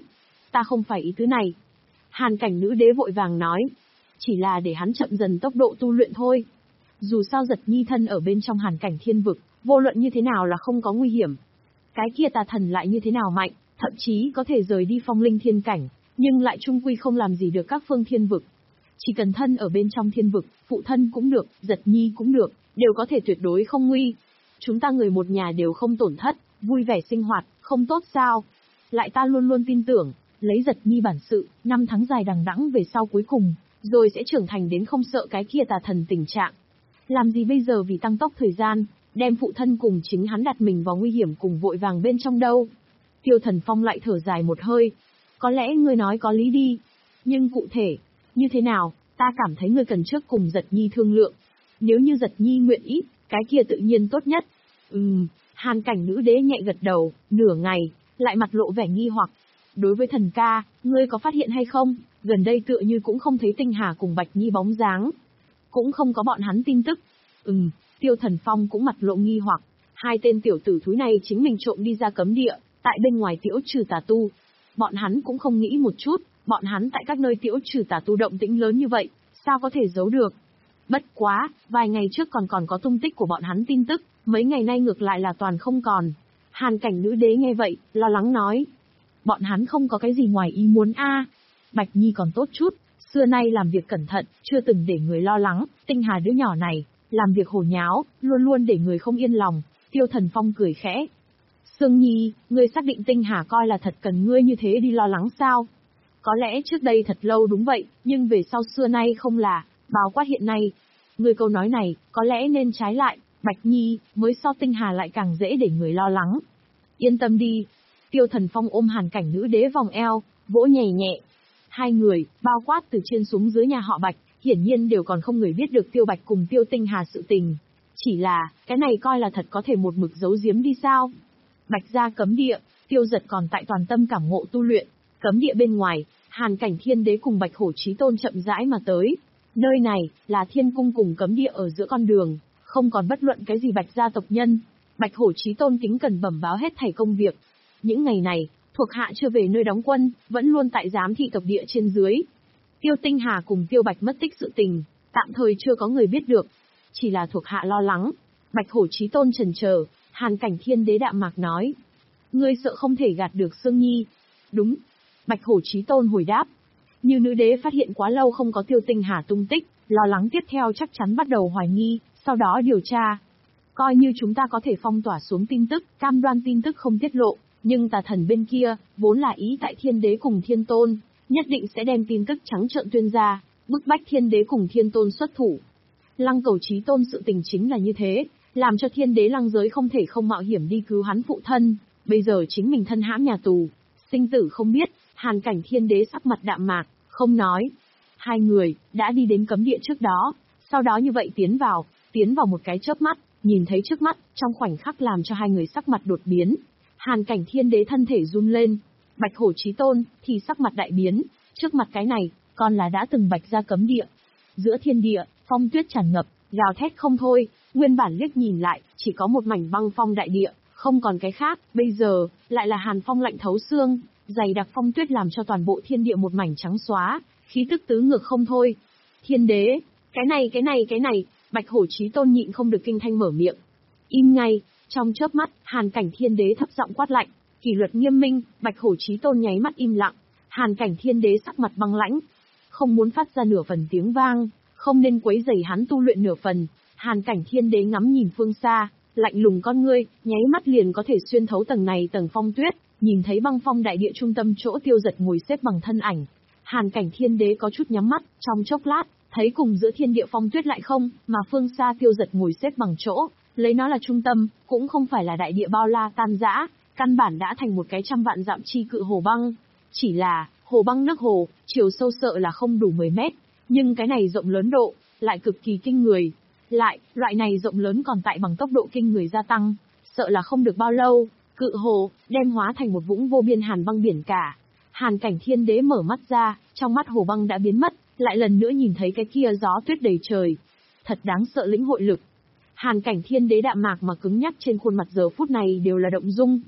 ta không phải ý tứ này. Hàn cảnh nữ đế vội vàng nói. Chỉ là để hắn chậm dần tốc độ tu luyện thôi. Dù sao Giật Nhi thân ở bên trong hàn cảnh thiên vực, vô luận như thế nào là không có nguy hiểm. Cái kia tà thần lại như thế nào mạnh, thậm chí có thể rời đi phong linh thiên cảnh, nhưng lại chung quy không làm gì được các phương thiên vực. Chỉ cần thân ở bên trong thiên vực, phụ thân cũng được, Giật Nhi cũng được, đều có thể tuyệt đối không nguy. Chúng ta người một nhà đều không tổn thất, vui vẻ sinh hoạt, không tốt sao? Lại ta luôn luôn tin tưởng, lấy Giật Nhi bản sự, năm tháng dài đằng đẵng về sau cuối cùng, rồi sẽ trưởng thành đến không sợ cái kia tà thần tình trạng. Làm gì bây giờ vì tăng tốc thời gian, đem phụ thân cùng chính hắn đặt mình vào nguy hiểm cùng vội vàng bên trong đâu. Tiêu Thần Phong lại thở dài một hơi. Có lẽ ngươi nói có lý đi. Nhưng cụ thể, như thế nào, ta cảm thấy ngươi cần trước cùng Giật Nhi thương lượng. Nếu như Giật Nhi nguyện ý, cái kia tự nhiên tốt nhất. Ừm, hàn cảnh nữ đế nhẹ gật đầu, nửa ngày, lại mặt lộ vẻ nghi hoặc. Đối với thần ca, ngươi có phát hiện hay không, gần đây tựa như cũng không thấy Tinh Hà cùng Bạch Nhi bóng dáng. Cũng không có bọn hắn tin tức. Ừm, Tiêu Thần Phong cũng mặt lộ nghi hoặc. Hai tên tiểu tử thúi này chính mình trộm đi ra cấm địa, tại bên ngoài tiễu trừ tà tu. Bọn hắn cũng không nghĩ một chút, bọn hắn tại các nơi tiễu trừ tà tu động tĩnh lớn như vậy, sao có thể giấu được. Bất quá, vài ngày trước còn còn có tung tích của bọn hắn tin tức, mấy ngày nay ngược lại là toàn không còn. Hàn cảnh nữ đế nghe vậy, lo lắng nói. Bọn hắn không có cái gì ngoài ý muốn a. Bạch Nhi còn tốt chút, xưa nay làm việc cẩn thận, chưa từng để người lo lắng, Tinh Hà đứa nhỏ này, làm việc hồ nháo, luôn luôn để người không yên lòng. Tiêu Thần Phong cười khẽ. Sương Nhi, ngươi xác định Tinh Hà coi là thật cần ngươi như thế đi lo lắng sao? Có lẽ trước đây thật lâu đúng vậy, nhưng về sau xưa nay không là, bao quát hiện nay. Ngươi câu nói này, có lẽ nên trái lại, Bạch Nhi, mới so Tinh Hà lại càng dễ để người lo lắng. Yên tâm đi. Tiêu Thần Phong ôm hàn cảnh nữ đế vòng eo, vỗ nhẹ nhẹ. Hai người, bao quát từ trên xuống dưới nhà họ Bạch, hiển nhiên đều còn không người biết được Tiêu Bạch cùng Tiêu Tinh Hà sự tình. Chỉ là, cái này coi là thật có thể một mực giấu giếm đi sao? Bạch gia cấm địa, Tiêu Giật còn tại toàn tâm cảm ngộ tu luyện. Cấm địa bên ngoài, hàn cảnh thiên đế cùng Bạch Hổ Chí Tôn chậm rãi mà tới. Nơi này, là thiên cung cùng cấm địa ở giữa con đường, không còn bất luận cái gì Bạch gia tộc nhân. Bạch Hổ Chí Tôn kính cẩn bẩm báo hết thảy công việc. Những ngày này, thuộc hạ chưa về nơi đóng quân, vẫn luôn tại giám thị tộc địa trên dưới. Tiêu Tinh Hà cùng Tiêu Bạch mất tích sự tình, tạm thời chưa có người biết được. Chỉ là thuộc hạ lo lắng. Bạch Hổ Chí Tôn chần chờ, hàn cảnh thiên đế đạm mạc nói. Ngươi sợ không thể gạt được Sương Nhi. Đúng. Bạch Hổ Chí Tôn hồi đáp. Như nữ đế phát hiện quá lâu không có Tiêu Tinh Hà tung tích, lo lắng tiếp theo chắc chắn bắt đầu hoài nghi, sau đó điều tra. Coi như chúng ta có thể phong tỏa xuống tin tức, cam đoan tin tức không tiết lộ, nhưng tà thần bên kia, vốn là ý tại thiên đế cùng thiên tôn, nhất định sẽ đem tin tức trắng trợn tuyên ra, bức bách thiên đế cùng thiên tôn xuất thủ. Lăng Cầu Chí Tôn sự tình chính là như thế, làm cho thiên đế lăng giới không thể không mạo hiểm đi cứu hắn phụ thân, bây giờ chính mình thân hãm nhà tù, sinh tử không biết. Hàn cảnh thiên đế sắc mặt đạm mạc, không nói. Hai người, đã đi đến cấm địa trước đó, sau đó như vậy tiến vào, tiến vào một cái chớp mắt, nhìn thấy trước mắt, trong khoảnh khắc làm cho hai người sắc mặt đột biến. Hàn cảnh thiên đế thân thể run lên, Bạch Hổ Chí Tôn, thì sắc mặt đại biến, trước mặt cái này, còn là đã từng Bạch gia cấm địa. Giữa thiên địa, phong tuyết tràn ngập, gào thét không thôi, nguyên bản liếc nhìn lại, chỉ có một mảnh băng phong đại địa, không còn cái khác, bây giờ, lại là hàn phong lạnh thấu xương. Dày đặc phong tuyết làm cho toàn bộ thiên địa một mảnh trắng xóa, khí tức tứ ngược không thôi. Thiên đế, cái này cái này cái này, Bạch Hổ Chí Tôn nhịn không được kinh thanh mở miệng. Im ngay, trong chớp mắt, hàn cảnh thiên đế thấp giọng quát lạnh, kỷ luật nghiêm minh, Bạch Hổ Chí Tôn nháy mắt im lặng, hàn cảnh thiên đế sắc mặt băng lãnh, không muốn phát ra nửa phần tiếng vang, không nên quấy rầy hắn tu luyện nửa phần. Hàn cảnh thiên đế ngắm nhìn phương xa, lạnh lùng con ngươi, nháy mắt liền có thể xuyên thấu tầng này tầng phong tuyết. Nhìn thấy băng phong đại địa trung tâm chỗ Tiêu Giật ngồi xếp bằng thân ảnh, hàn cảnh thiên đế có chút nhắm mắt, trong chốc lát, thấy cùng giữa thiên địa phong tuyết lại không, mà phương xa Tiêu Giật ngồi xếp bằng chỗ, lấy nó là trung tâm, cũng không phải là đại địa bao la tan rã, căn bản đã thành một cái trăm vạn dặm chi cự hồ băng. Chỉ là, hồ băng nước hồ, chiều sâu sợ là không đủ mười mét, nhưng cái này rộng lớn độ, lại cực kỳ kinh người. Lại, loại này rộng lớn còn tại bằng tốc độ kinh người gia tăng, sợ là không được bao lâu. Cự hồ, đem hóa thành một vũng vô biên hàn băng biển cả. Hàn cảnh thiên đế mở mắt ra, trong mắt hồ băng đã biến mất, lại lần nữa nhìn thấy cái kia gió tuyết đầy trời. Thật đáng sợ lĩnh hội lực. Hàn cảnh thiên đế đạm mạc mà cứng nhắc trên khuôn mặt giờ phút này đều là động dung.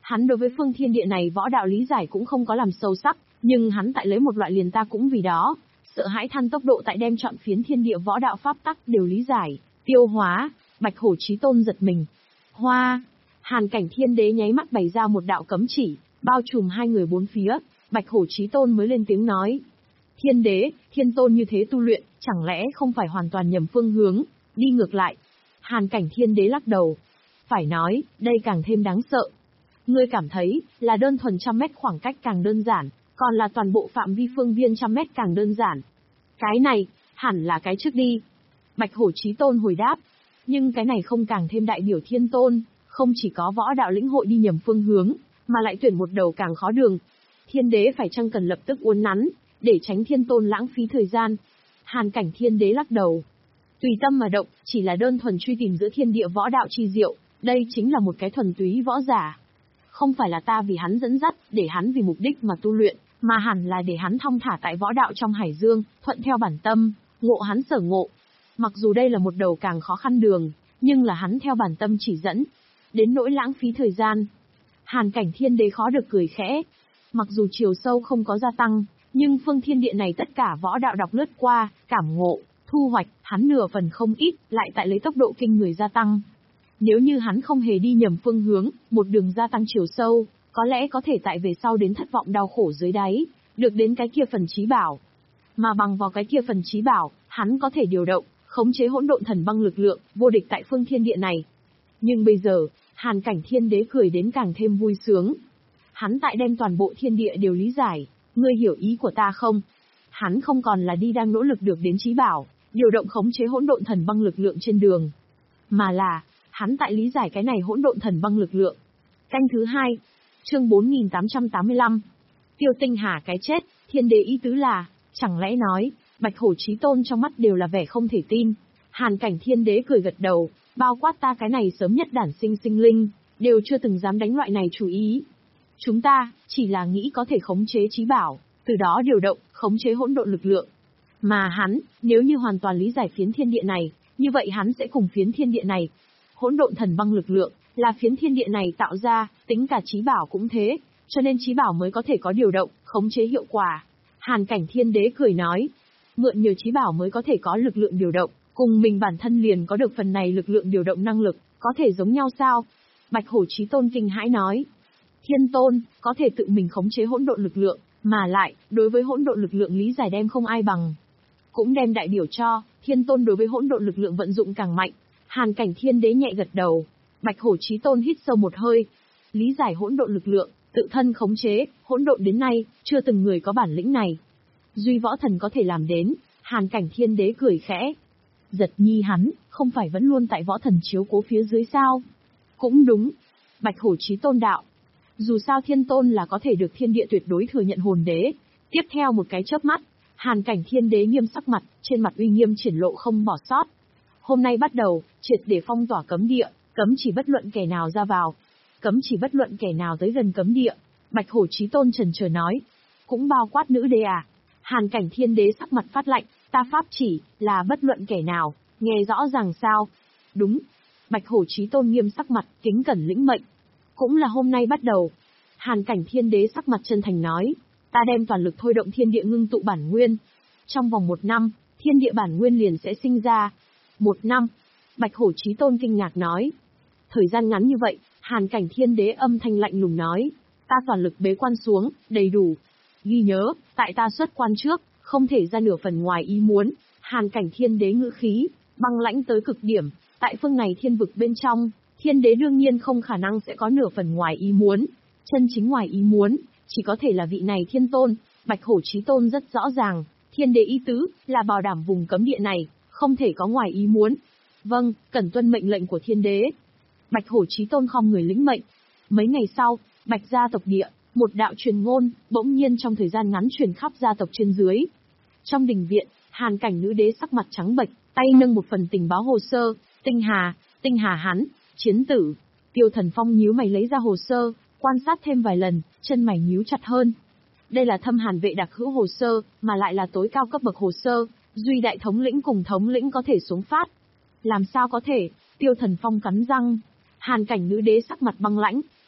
Hắn đối với phương thiên địa này võ đạo lý giải cũng không có làm sâu sắc, nhưng hắn tại lấy một loại liền ta cũng vì đó, sợ hãi than tốc độ tại đem chọn phiến thiên địa võ đạo pháp tắc đều lý giải, tiêu hóa. Bạch Hổ Chí Tôn giật mình. Hoa! Hàn Cảnh Thiên Đế nháy mắt bày ra một đạo cấm chỉ, bao trùm hai người bốn phía. Bạch Hổ Chí Tôn mới lên tiếng nói: Thiên Đế, Thiên Tôn như thế tu luyện, chẳng lẽ không phải hoàn toàn nhầm phương hướng, đi ngược lại? Hàn Cảnh Thiên Đế lắc đầu. Phải nói, đây càng thêm đáng sợ. Ngươi cảm thấy, là đơn thuần trăm mét khoảng cách càng đơn giản, còn là toàn bộ phạm vi phương viên trăm mét càng đơn giản. Cái này, hẳn là cái trước đi. Bạch Hổ Chí Tôn hồi đáp. Nhưng cái này không càng thêm đại biểu Thiên Tôn, không chỉ có võ đạo lĩnh hội đi nhầm phương hướng, mà lại tuyển một đầu càng khó đường. Thiên Đế phải chăng cần lập tức uốn nắn, để tránh Thiên Tôn lãng phí thời gian? Hàn Cảnh Thiên Đế lắc đầu. Tùy tâm mà động, chỉ là đơn thuần truy tìm giữa thiên địa võ đạo chi diệu, đây chính là một cái thuần túy võ giả. Không phải là ta vì hắn dẫn dắt, để hắn vì mục đích mà tu luyện, mà hẳn là để hắn thong thả tại võ đạo trong hải dương, thuận theo bản tâm, ngộ hắn sở ngộ. Mặc dù đây là một đầu càng khó khăn đường, nhưng là hắn theo bản tâm chỉ dẫn. Đến nỗi lãng phí thời gian. Hàn Cảnh Thiên Đế khó được cười khẽ. Mặc dù chiều sâu không có gia tăng, nhưng phương thiên địa này tất cả võ đạo đọc lướt qua, cảm ngộ, thu hoạch, hắn nửa phần không ít, lại tại lấy tốc độ kinh người gia tăng. Nếu như hắn không hề đi nhầm phương hướng, một đường gia tăng chiều sâu, có lẽ có thể tại về sau đến thất vọng đau khổ dưới đáy, được đến cái kia phần trí bảo. Mà bằng vào cái kia phần trí bảo, hắn có thể điều động, khống chế hỗn độn thần băng lực lượng, vô địch tại phương thiên địa này. Nhưng bây giờ, Hàn Cảnh Thiên Đế cười đến càng thêm vui sướng. Hắn tại đem toàn bộ thiên địa đều lý giải, ngươi hiểu ý của ta không? Hắn không còn là đi đang nỗ lực được đến trí bảo, điều động khống chế hỗn độn thần băng lực lượng trên đường, mà là, hắn tại lý giải cái này hỗn độn thần băng lực lượng. Canh thứ hai, chương bốn nghìn tám trăm tám mươi lăm. Tiêu Tinh Hà cái chết, Thiên Đế ý tứ là, chẳng lẽ nói, Bạch Hổ Chí Tôn trong mắt đều là vẻ không thể tin. Hàn Cảnh Thiên Đế cười gật đầu, bao quát ta cái này sớm nhất đản sinh sinh linh, đều chưa từng dám đánh loại này chủ ý. Chúng ta, chỉ là nghĩ có thể khống chế trí bảo, từ đó điều động, khống chế hỗn độn lực lượng. Mà hắn, nếu như hoàn toàn lý giải phiến thiên địa này, như vậy hắn sẽ cùng phiến thiên địa này. Hỗn độn thần băng lực lượng, là phiến thiên địa này tạo ra, tính cả trí bảo cũng thế, cho nên trí bảo mới có thể có điều động, khống chế hiệu quả. Hàn Cảnh Thiên Đế cười nói, mượn nhiều trí bảo mới có thể có lực lượng điều động, cùng mình bản thân liền có được phần này lực lượng điều động năng lực, có thể giống nhau sao? Bạch Hổ Chí Tôn kinh hãi nói, Thiên Tôn, có thể tự mình khống chế hỗn độn lực lượng, mà lại, đối với hỗn độn lực lượng lý giải đem không ai bằng. Cũng đem đại biểu cho, Thiên Tôn đối với hỗn độn lực lượng vận dụng càng mạnh. Hàn Cảnh Thiên Đế nhẹ gật đầu, Bạch Hổ Chí Tôn hít sâu một hơi. Lý giải hỗn độn lực lượng, tự thân khống chế, hỗn độn đến nay, chưa từng người có bản lĩnh này. Duy võ thần có thể làm đến, Hàn Cảnh Thiên Đế cười khẽ. Giật nhi hắn, không phải vẫn luôn tại võ thần chiếu cố phía dưới sao? Cũng đúng. Bạch Hổ Chí Tôn đạo. Dù sao Thiên Tôn là có thể được thiên địa tuyệt đối thừa nhận hồn đế. Tiếp theo một cái chớp mắt, Hàn Cảnh Thiên Đế nghiêm sắc mặt, trên mặt uy nghiêm triển lộ không bỏ sót. Hôm nay bắt đầu, triệt để phong tỏa cấm địa, cấm chỉ bất luận kẻ nào ra vào. Cấm chỉ bất luận kẻ nào tới gần cấm địa. Bạch Hổ Chí Tôn chần chờ nói. Cũng bao quát nữ đế à? Hàn Cảnh Thiên Đế sắc mặt phát lạnh, ta pháp chỉ, là bất luận kẻ nào, nghe rõ ràng sao? Đúng. Bạch Hổ Chí Tôn nghiêm sắc mặt, kính cẩn lĩnh mệnh. Cũng là hôm nay bắt đầu. Hàn Cảnh Thiên Đế sắc mặt chân thành nói, ta đem toàn lực thôi động thiên địa ngưng tụ bản nguyên. Trong vòng một năm, thiên địa bản nguyên liền sẽ sinh ra. Một năm. Bạch Hổ Chí Tôn kinh ngạc nói. Thời gian ngắn như vậy, Hàn Cảnh Thiên Đế âm thanh lạnh lùng nói, ta toàn lực bế quan xuống, đầy đủ. Ghi nhớ, tại ta xuất quan trước, không thể ra nửa phần ngoài ý muốn. Hàn Cảnh Thiên Đế ngữ khí, băng lãnh tới cực điểm, tại phương này thiên vực bên trong, Thiên Đế đương nhiên không khả năng sẽ có nửa phần ngoài ý muốn. Chân chính ngoài ý muốn, chỉ có thể là vị này Thiên Tôn. Bạch Hổ Chí Tôn rất rõ ràng, Thiên Đế ý tứ, là bảo đảm vùng cấm địa này, không thể có ngoài ý muốn. Vâng, cẩn tuân mệnh lệnh của Thiên Đế. Bạch Hổ Chí Tôn khom người lĩnh mệnh. Mấy ngày sau, Bạch gia tộc địa, một đạo truyền ngôn, bỗng nhiên trong thời gian ngắn truyền khắp gia tộc trên dưới. Trong đình viện, Hàn Cảnh nữ đế sắc mặt trắng bệch, tay nâng một phần tình báo hồ sơ, Tinh Hà, Tinh Hà hắn, chiến tử. Tiêu Thần Phong nhíu mày lấy ra hồ sơ, quan sát thêm vài lần, chân mày nhíu chặt hơn. Đây là Thâm Hàn vệ đặc hữu hồ sơ, mà lại là tối cao cấp bậc hồ sơ, duy đại thống lĩnh cùng thống lĩnh có thể xuống phát. Làm sao có thể? Tiêu Thần Phong cắn răng. Hàn Cảnh nữ đế sắc mặt băng lãnh,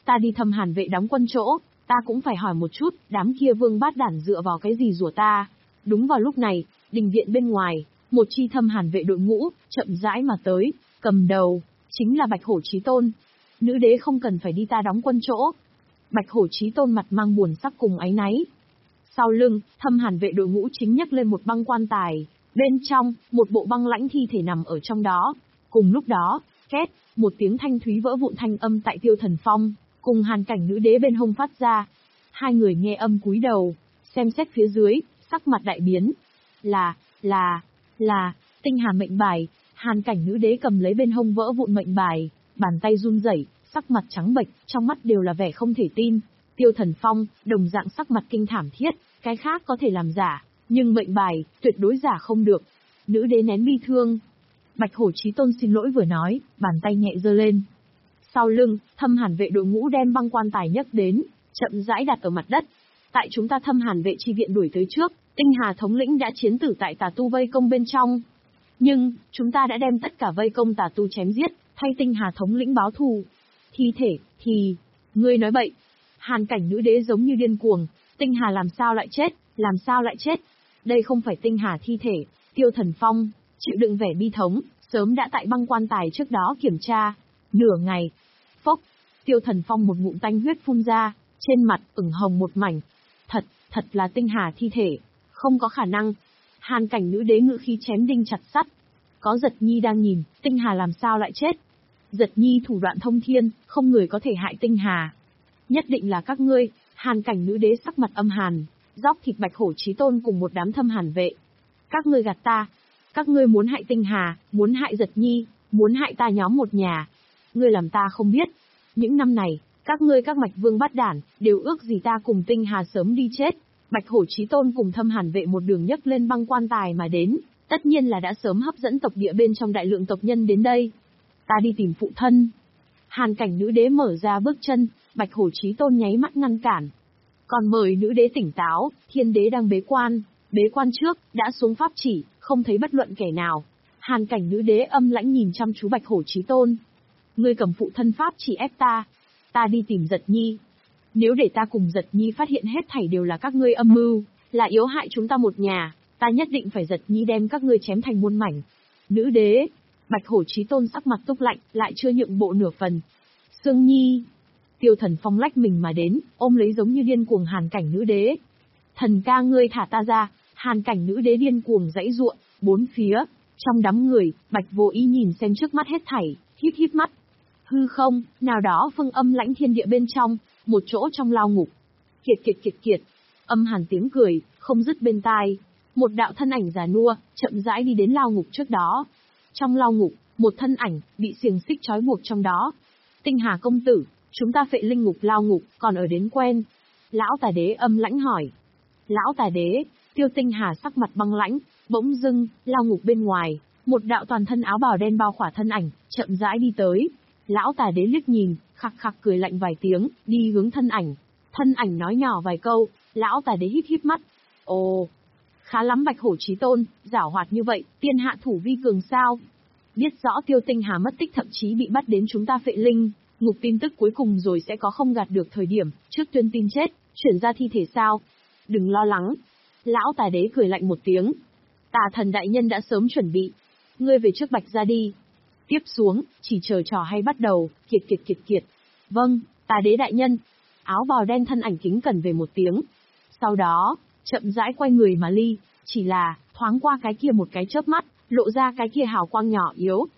Ta đi thăm Hàn vệ đóng quân chỗ, ta cũng phải hỏi một chút, đám kia vương bát đản dựa vào cái gì rủa ta. Đúng vào lúc này, đình viện bên ngoài, một chi thâm Hàn vệ đội ngũ, chậm rãi mà tới, cầm đầu, chính là Bạch Hổ Chí Tôn. Nữ đế không cần phải đi ta đóng quân chỗ. Bạch Hổ Chí Tôn mặt mang buồn sắc cùng áy náy. Sau lưng, thâm Hàn vệ đội ngũ chính nhấc lên một băng quan tài, bên trong, một bộ băng lãnh thi thể nằm ở trong đó. Cùng lúc đó, két, một tiếng thanh thúy vỡ vụn thanh âm tại Tiêu Thần Phong, cùng Hàn Cảnh nữ đế bên hông phát ra. Hai người nghe âm cúi đầu, xem xét phía dưới, sắc mặt đại biến. Là, là, là, tinh hà mệnh bài. Hàn Cảnh nữ đế cầm lấy bên hông vỡ vụn mệnh bài, bàn tay run rẩy, sắc mặt trắng bệch, trong mắt đều là vẻ không thể tin. Tiêu Thần Phong, đồng dạng sắc mặt kinh thảm thiết, cái khác có thể làm giả, nhưng mệnh bài, tuyệt đối giả không được. Nữ đế nén bi thương. Bạch Hổ Chí Tôn xin lỗi vừa nói, bàn tay nhẹ giơ lên. Sau lưng, thâm Hàn vệ đội ngũ đem băng quan tài nhấc đến, chậm rãi đặt ở mặt đất. Tại chúng ta thâm Hàn vệ chi viện đuổi tới trước, Tinh Hà thống lĩnh đã chiến tử tại tà tu vây công bên trong. Nhưng, chúng ta đã đem tất cả vây công tà tu chém giết, thay Tinh Hà thống lĩnh báo thù. Thi thể, thì... Ngươi nói bậy. Hàn Cảnh nữ đế giống như điên cuồng. Tinh Hà làm sao lại chết, làm sao lại chết? Đây không phải Tinh Hà thi thể. Tiêu Thần Phong, chịu đựng vẻ bi thống, sớm đã tại băng quan tài trước đó kiểm tra. Nửa ngày. Phốc. Tiêu Thần Phong một ngụm tanh huyết phun ra, trên mặt ửng hồng một mảnh. Thật, thật là Tinh Hà thi thể. Không có khả năng. Hàn Cảnh nữ đế ngự khí chém đinh chặt sắt. Có Giật Nhi đang nhìn, Tinh Hà làm sao lại chết? Giật Nhi thủ đoạn thông thiên, không người có thể hại Tinh Hà. Nhất định là các ngươi. Hàn Cảnh nữ đế sắc mặt âm hàn, róc thịt Bạch Hổ Chí Tôn cùng một đám thâm Hàn vệ. Các ngươi gạt ta. Các ngươi muốn hại Tinh Hà, muốn hại Giật Nhi, muốn hại ta nhóm một nhà. Ngươi làm ta không biết. Những năm này, các ngươi các mạch vương bát đản, đều ước gì ta cùng Tinh Hà sớm đi chết. Bạch Hổ Chí Tôn cùng thâm Hàn vệ một đường nhấc lên băng quan tài mà đến, tất nhiên là đã sớm hấp dẫn tộc địa bên trong đại lượng tộc nhân đến đây. Ta đi tìm phụ thân. Hàn Cảnh nữ đế mở ra bước chân, Bạch Hổ Chí Tôn nháy mắt ngăn cản. Còn mời nữ đế tỉnh táo, thiên đế đang bế quan, bế quan trước, đã xuống pháp chỉ, không thấy bất luận kẻ nào. Hàn Cảnh nữ đế âm lãnh nhìn chăm chú Bạch Hổ Chí Tôn. Ngươi cầm phụ thân pháp chỉ ép ta, ta đi tìm Giật Nhi. Nếu để ta cùng Giật Nhi phát hiện hết thảy đều là các ngươi âm mưu, là yếu hại chúng ta một nhà, ta nhất định phải Giật Nhi đem các ngươi chém thành muôn mảnh. Nữ đế, Bạch Hổ Chí Tôn sắc mặt túc lạnh, lại chưa nhượng bộ nửa phần. Sương Nhi, Tiêu Thần Phong lách mình mà đến, ôm lấy giống như điên cuồng Hàn Cảnh nữ đế. Thần ca ngươi thả ta ra. Hàn Cảnh nữ đế điên cuồng giãy giụa, bốn phía, trong đám người, Bạch Vô Ý nhìn xem trước mắt hết thảy, híp híp mắt. Hư không, nào đó phương âm lãnh thiên địa bên trong, một chỗ trong lao ngục. Kiệt kiệt kiệt kiệt, âm hàn tiếng cười, không dứt bên tai. Một đạo thân ảnh già nua, chậm rãi đi đến lao ngục trước đó. Trong lao ngục, một thân ảnh, bị xiềng xích trói buộc trong đó. Tinh Hà công tử, chúng ta Phệ Linh ngục lao ngục, còn ở đến quen. Lão Tà Đế âm lãnh hỏi. Lão Tà Đế, Tiêu Tinh Hà sắc mặt băng lãnh, bỗng dưng, lao ngục bên ngoài, một đạo toàn thân áo bào đen bao khỏa thân ảnh, chậm rãi đi tới. Lão Tà Đế liếc nhìn, khặc khặc cười lạnh vài tiếng, đi hướng thân ảnh. Thân ảnh nói nhỏ vài câu, Lão Tà Đế híp híp mắt. Ồ, khá lắm Bạch Hổ Chí Tôn, giảo hoạt như vậy, tiên hạ thủ vi cường sao? Biết rõ Tiêu Tinh Hà mất tích thậm chí bị bắt đến chúng ta Phệ Linh ngục, tin tức cuối cùng rồi sẽ có không gạt được thời điểm, trước tuyên tin chết, chuyển ra thi thể sao? Đừng lo lắng. Lão Tà Đế cười lạnh một tiếng. Tà thần đại nhân đã sớm chuẩn bị. Ngươi về trước Bạch ra đi. Tiếp xuống, chỉ chờ trò hay bắt đầu, kiệt kiệt kiệt kiệt. Vâng, Tà Đế đại nhân. Áo bào đen thân ảnh kính cẩn về một tiếng. Sau đó, chậm rãi quay người mà ly, chỉ là, thoáng qua cái kia một cái chớp mắt, lộ ra cái kia hào quang nhỏ yếu,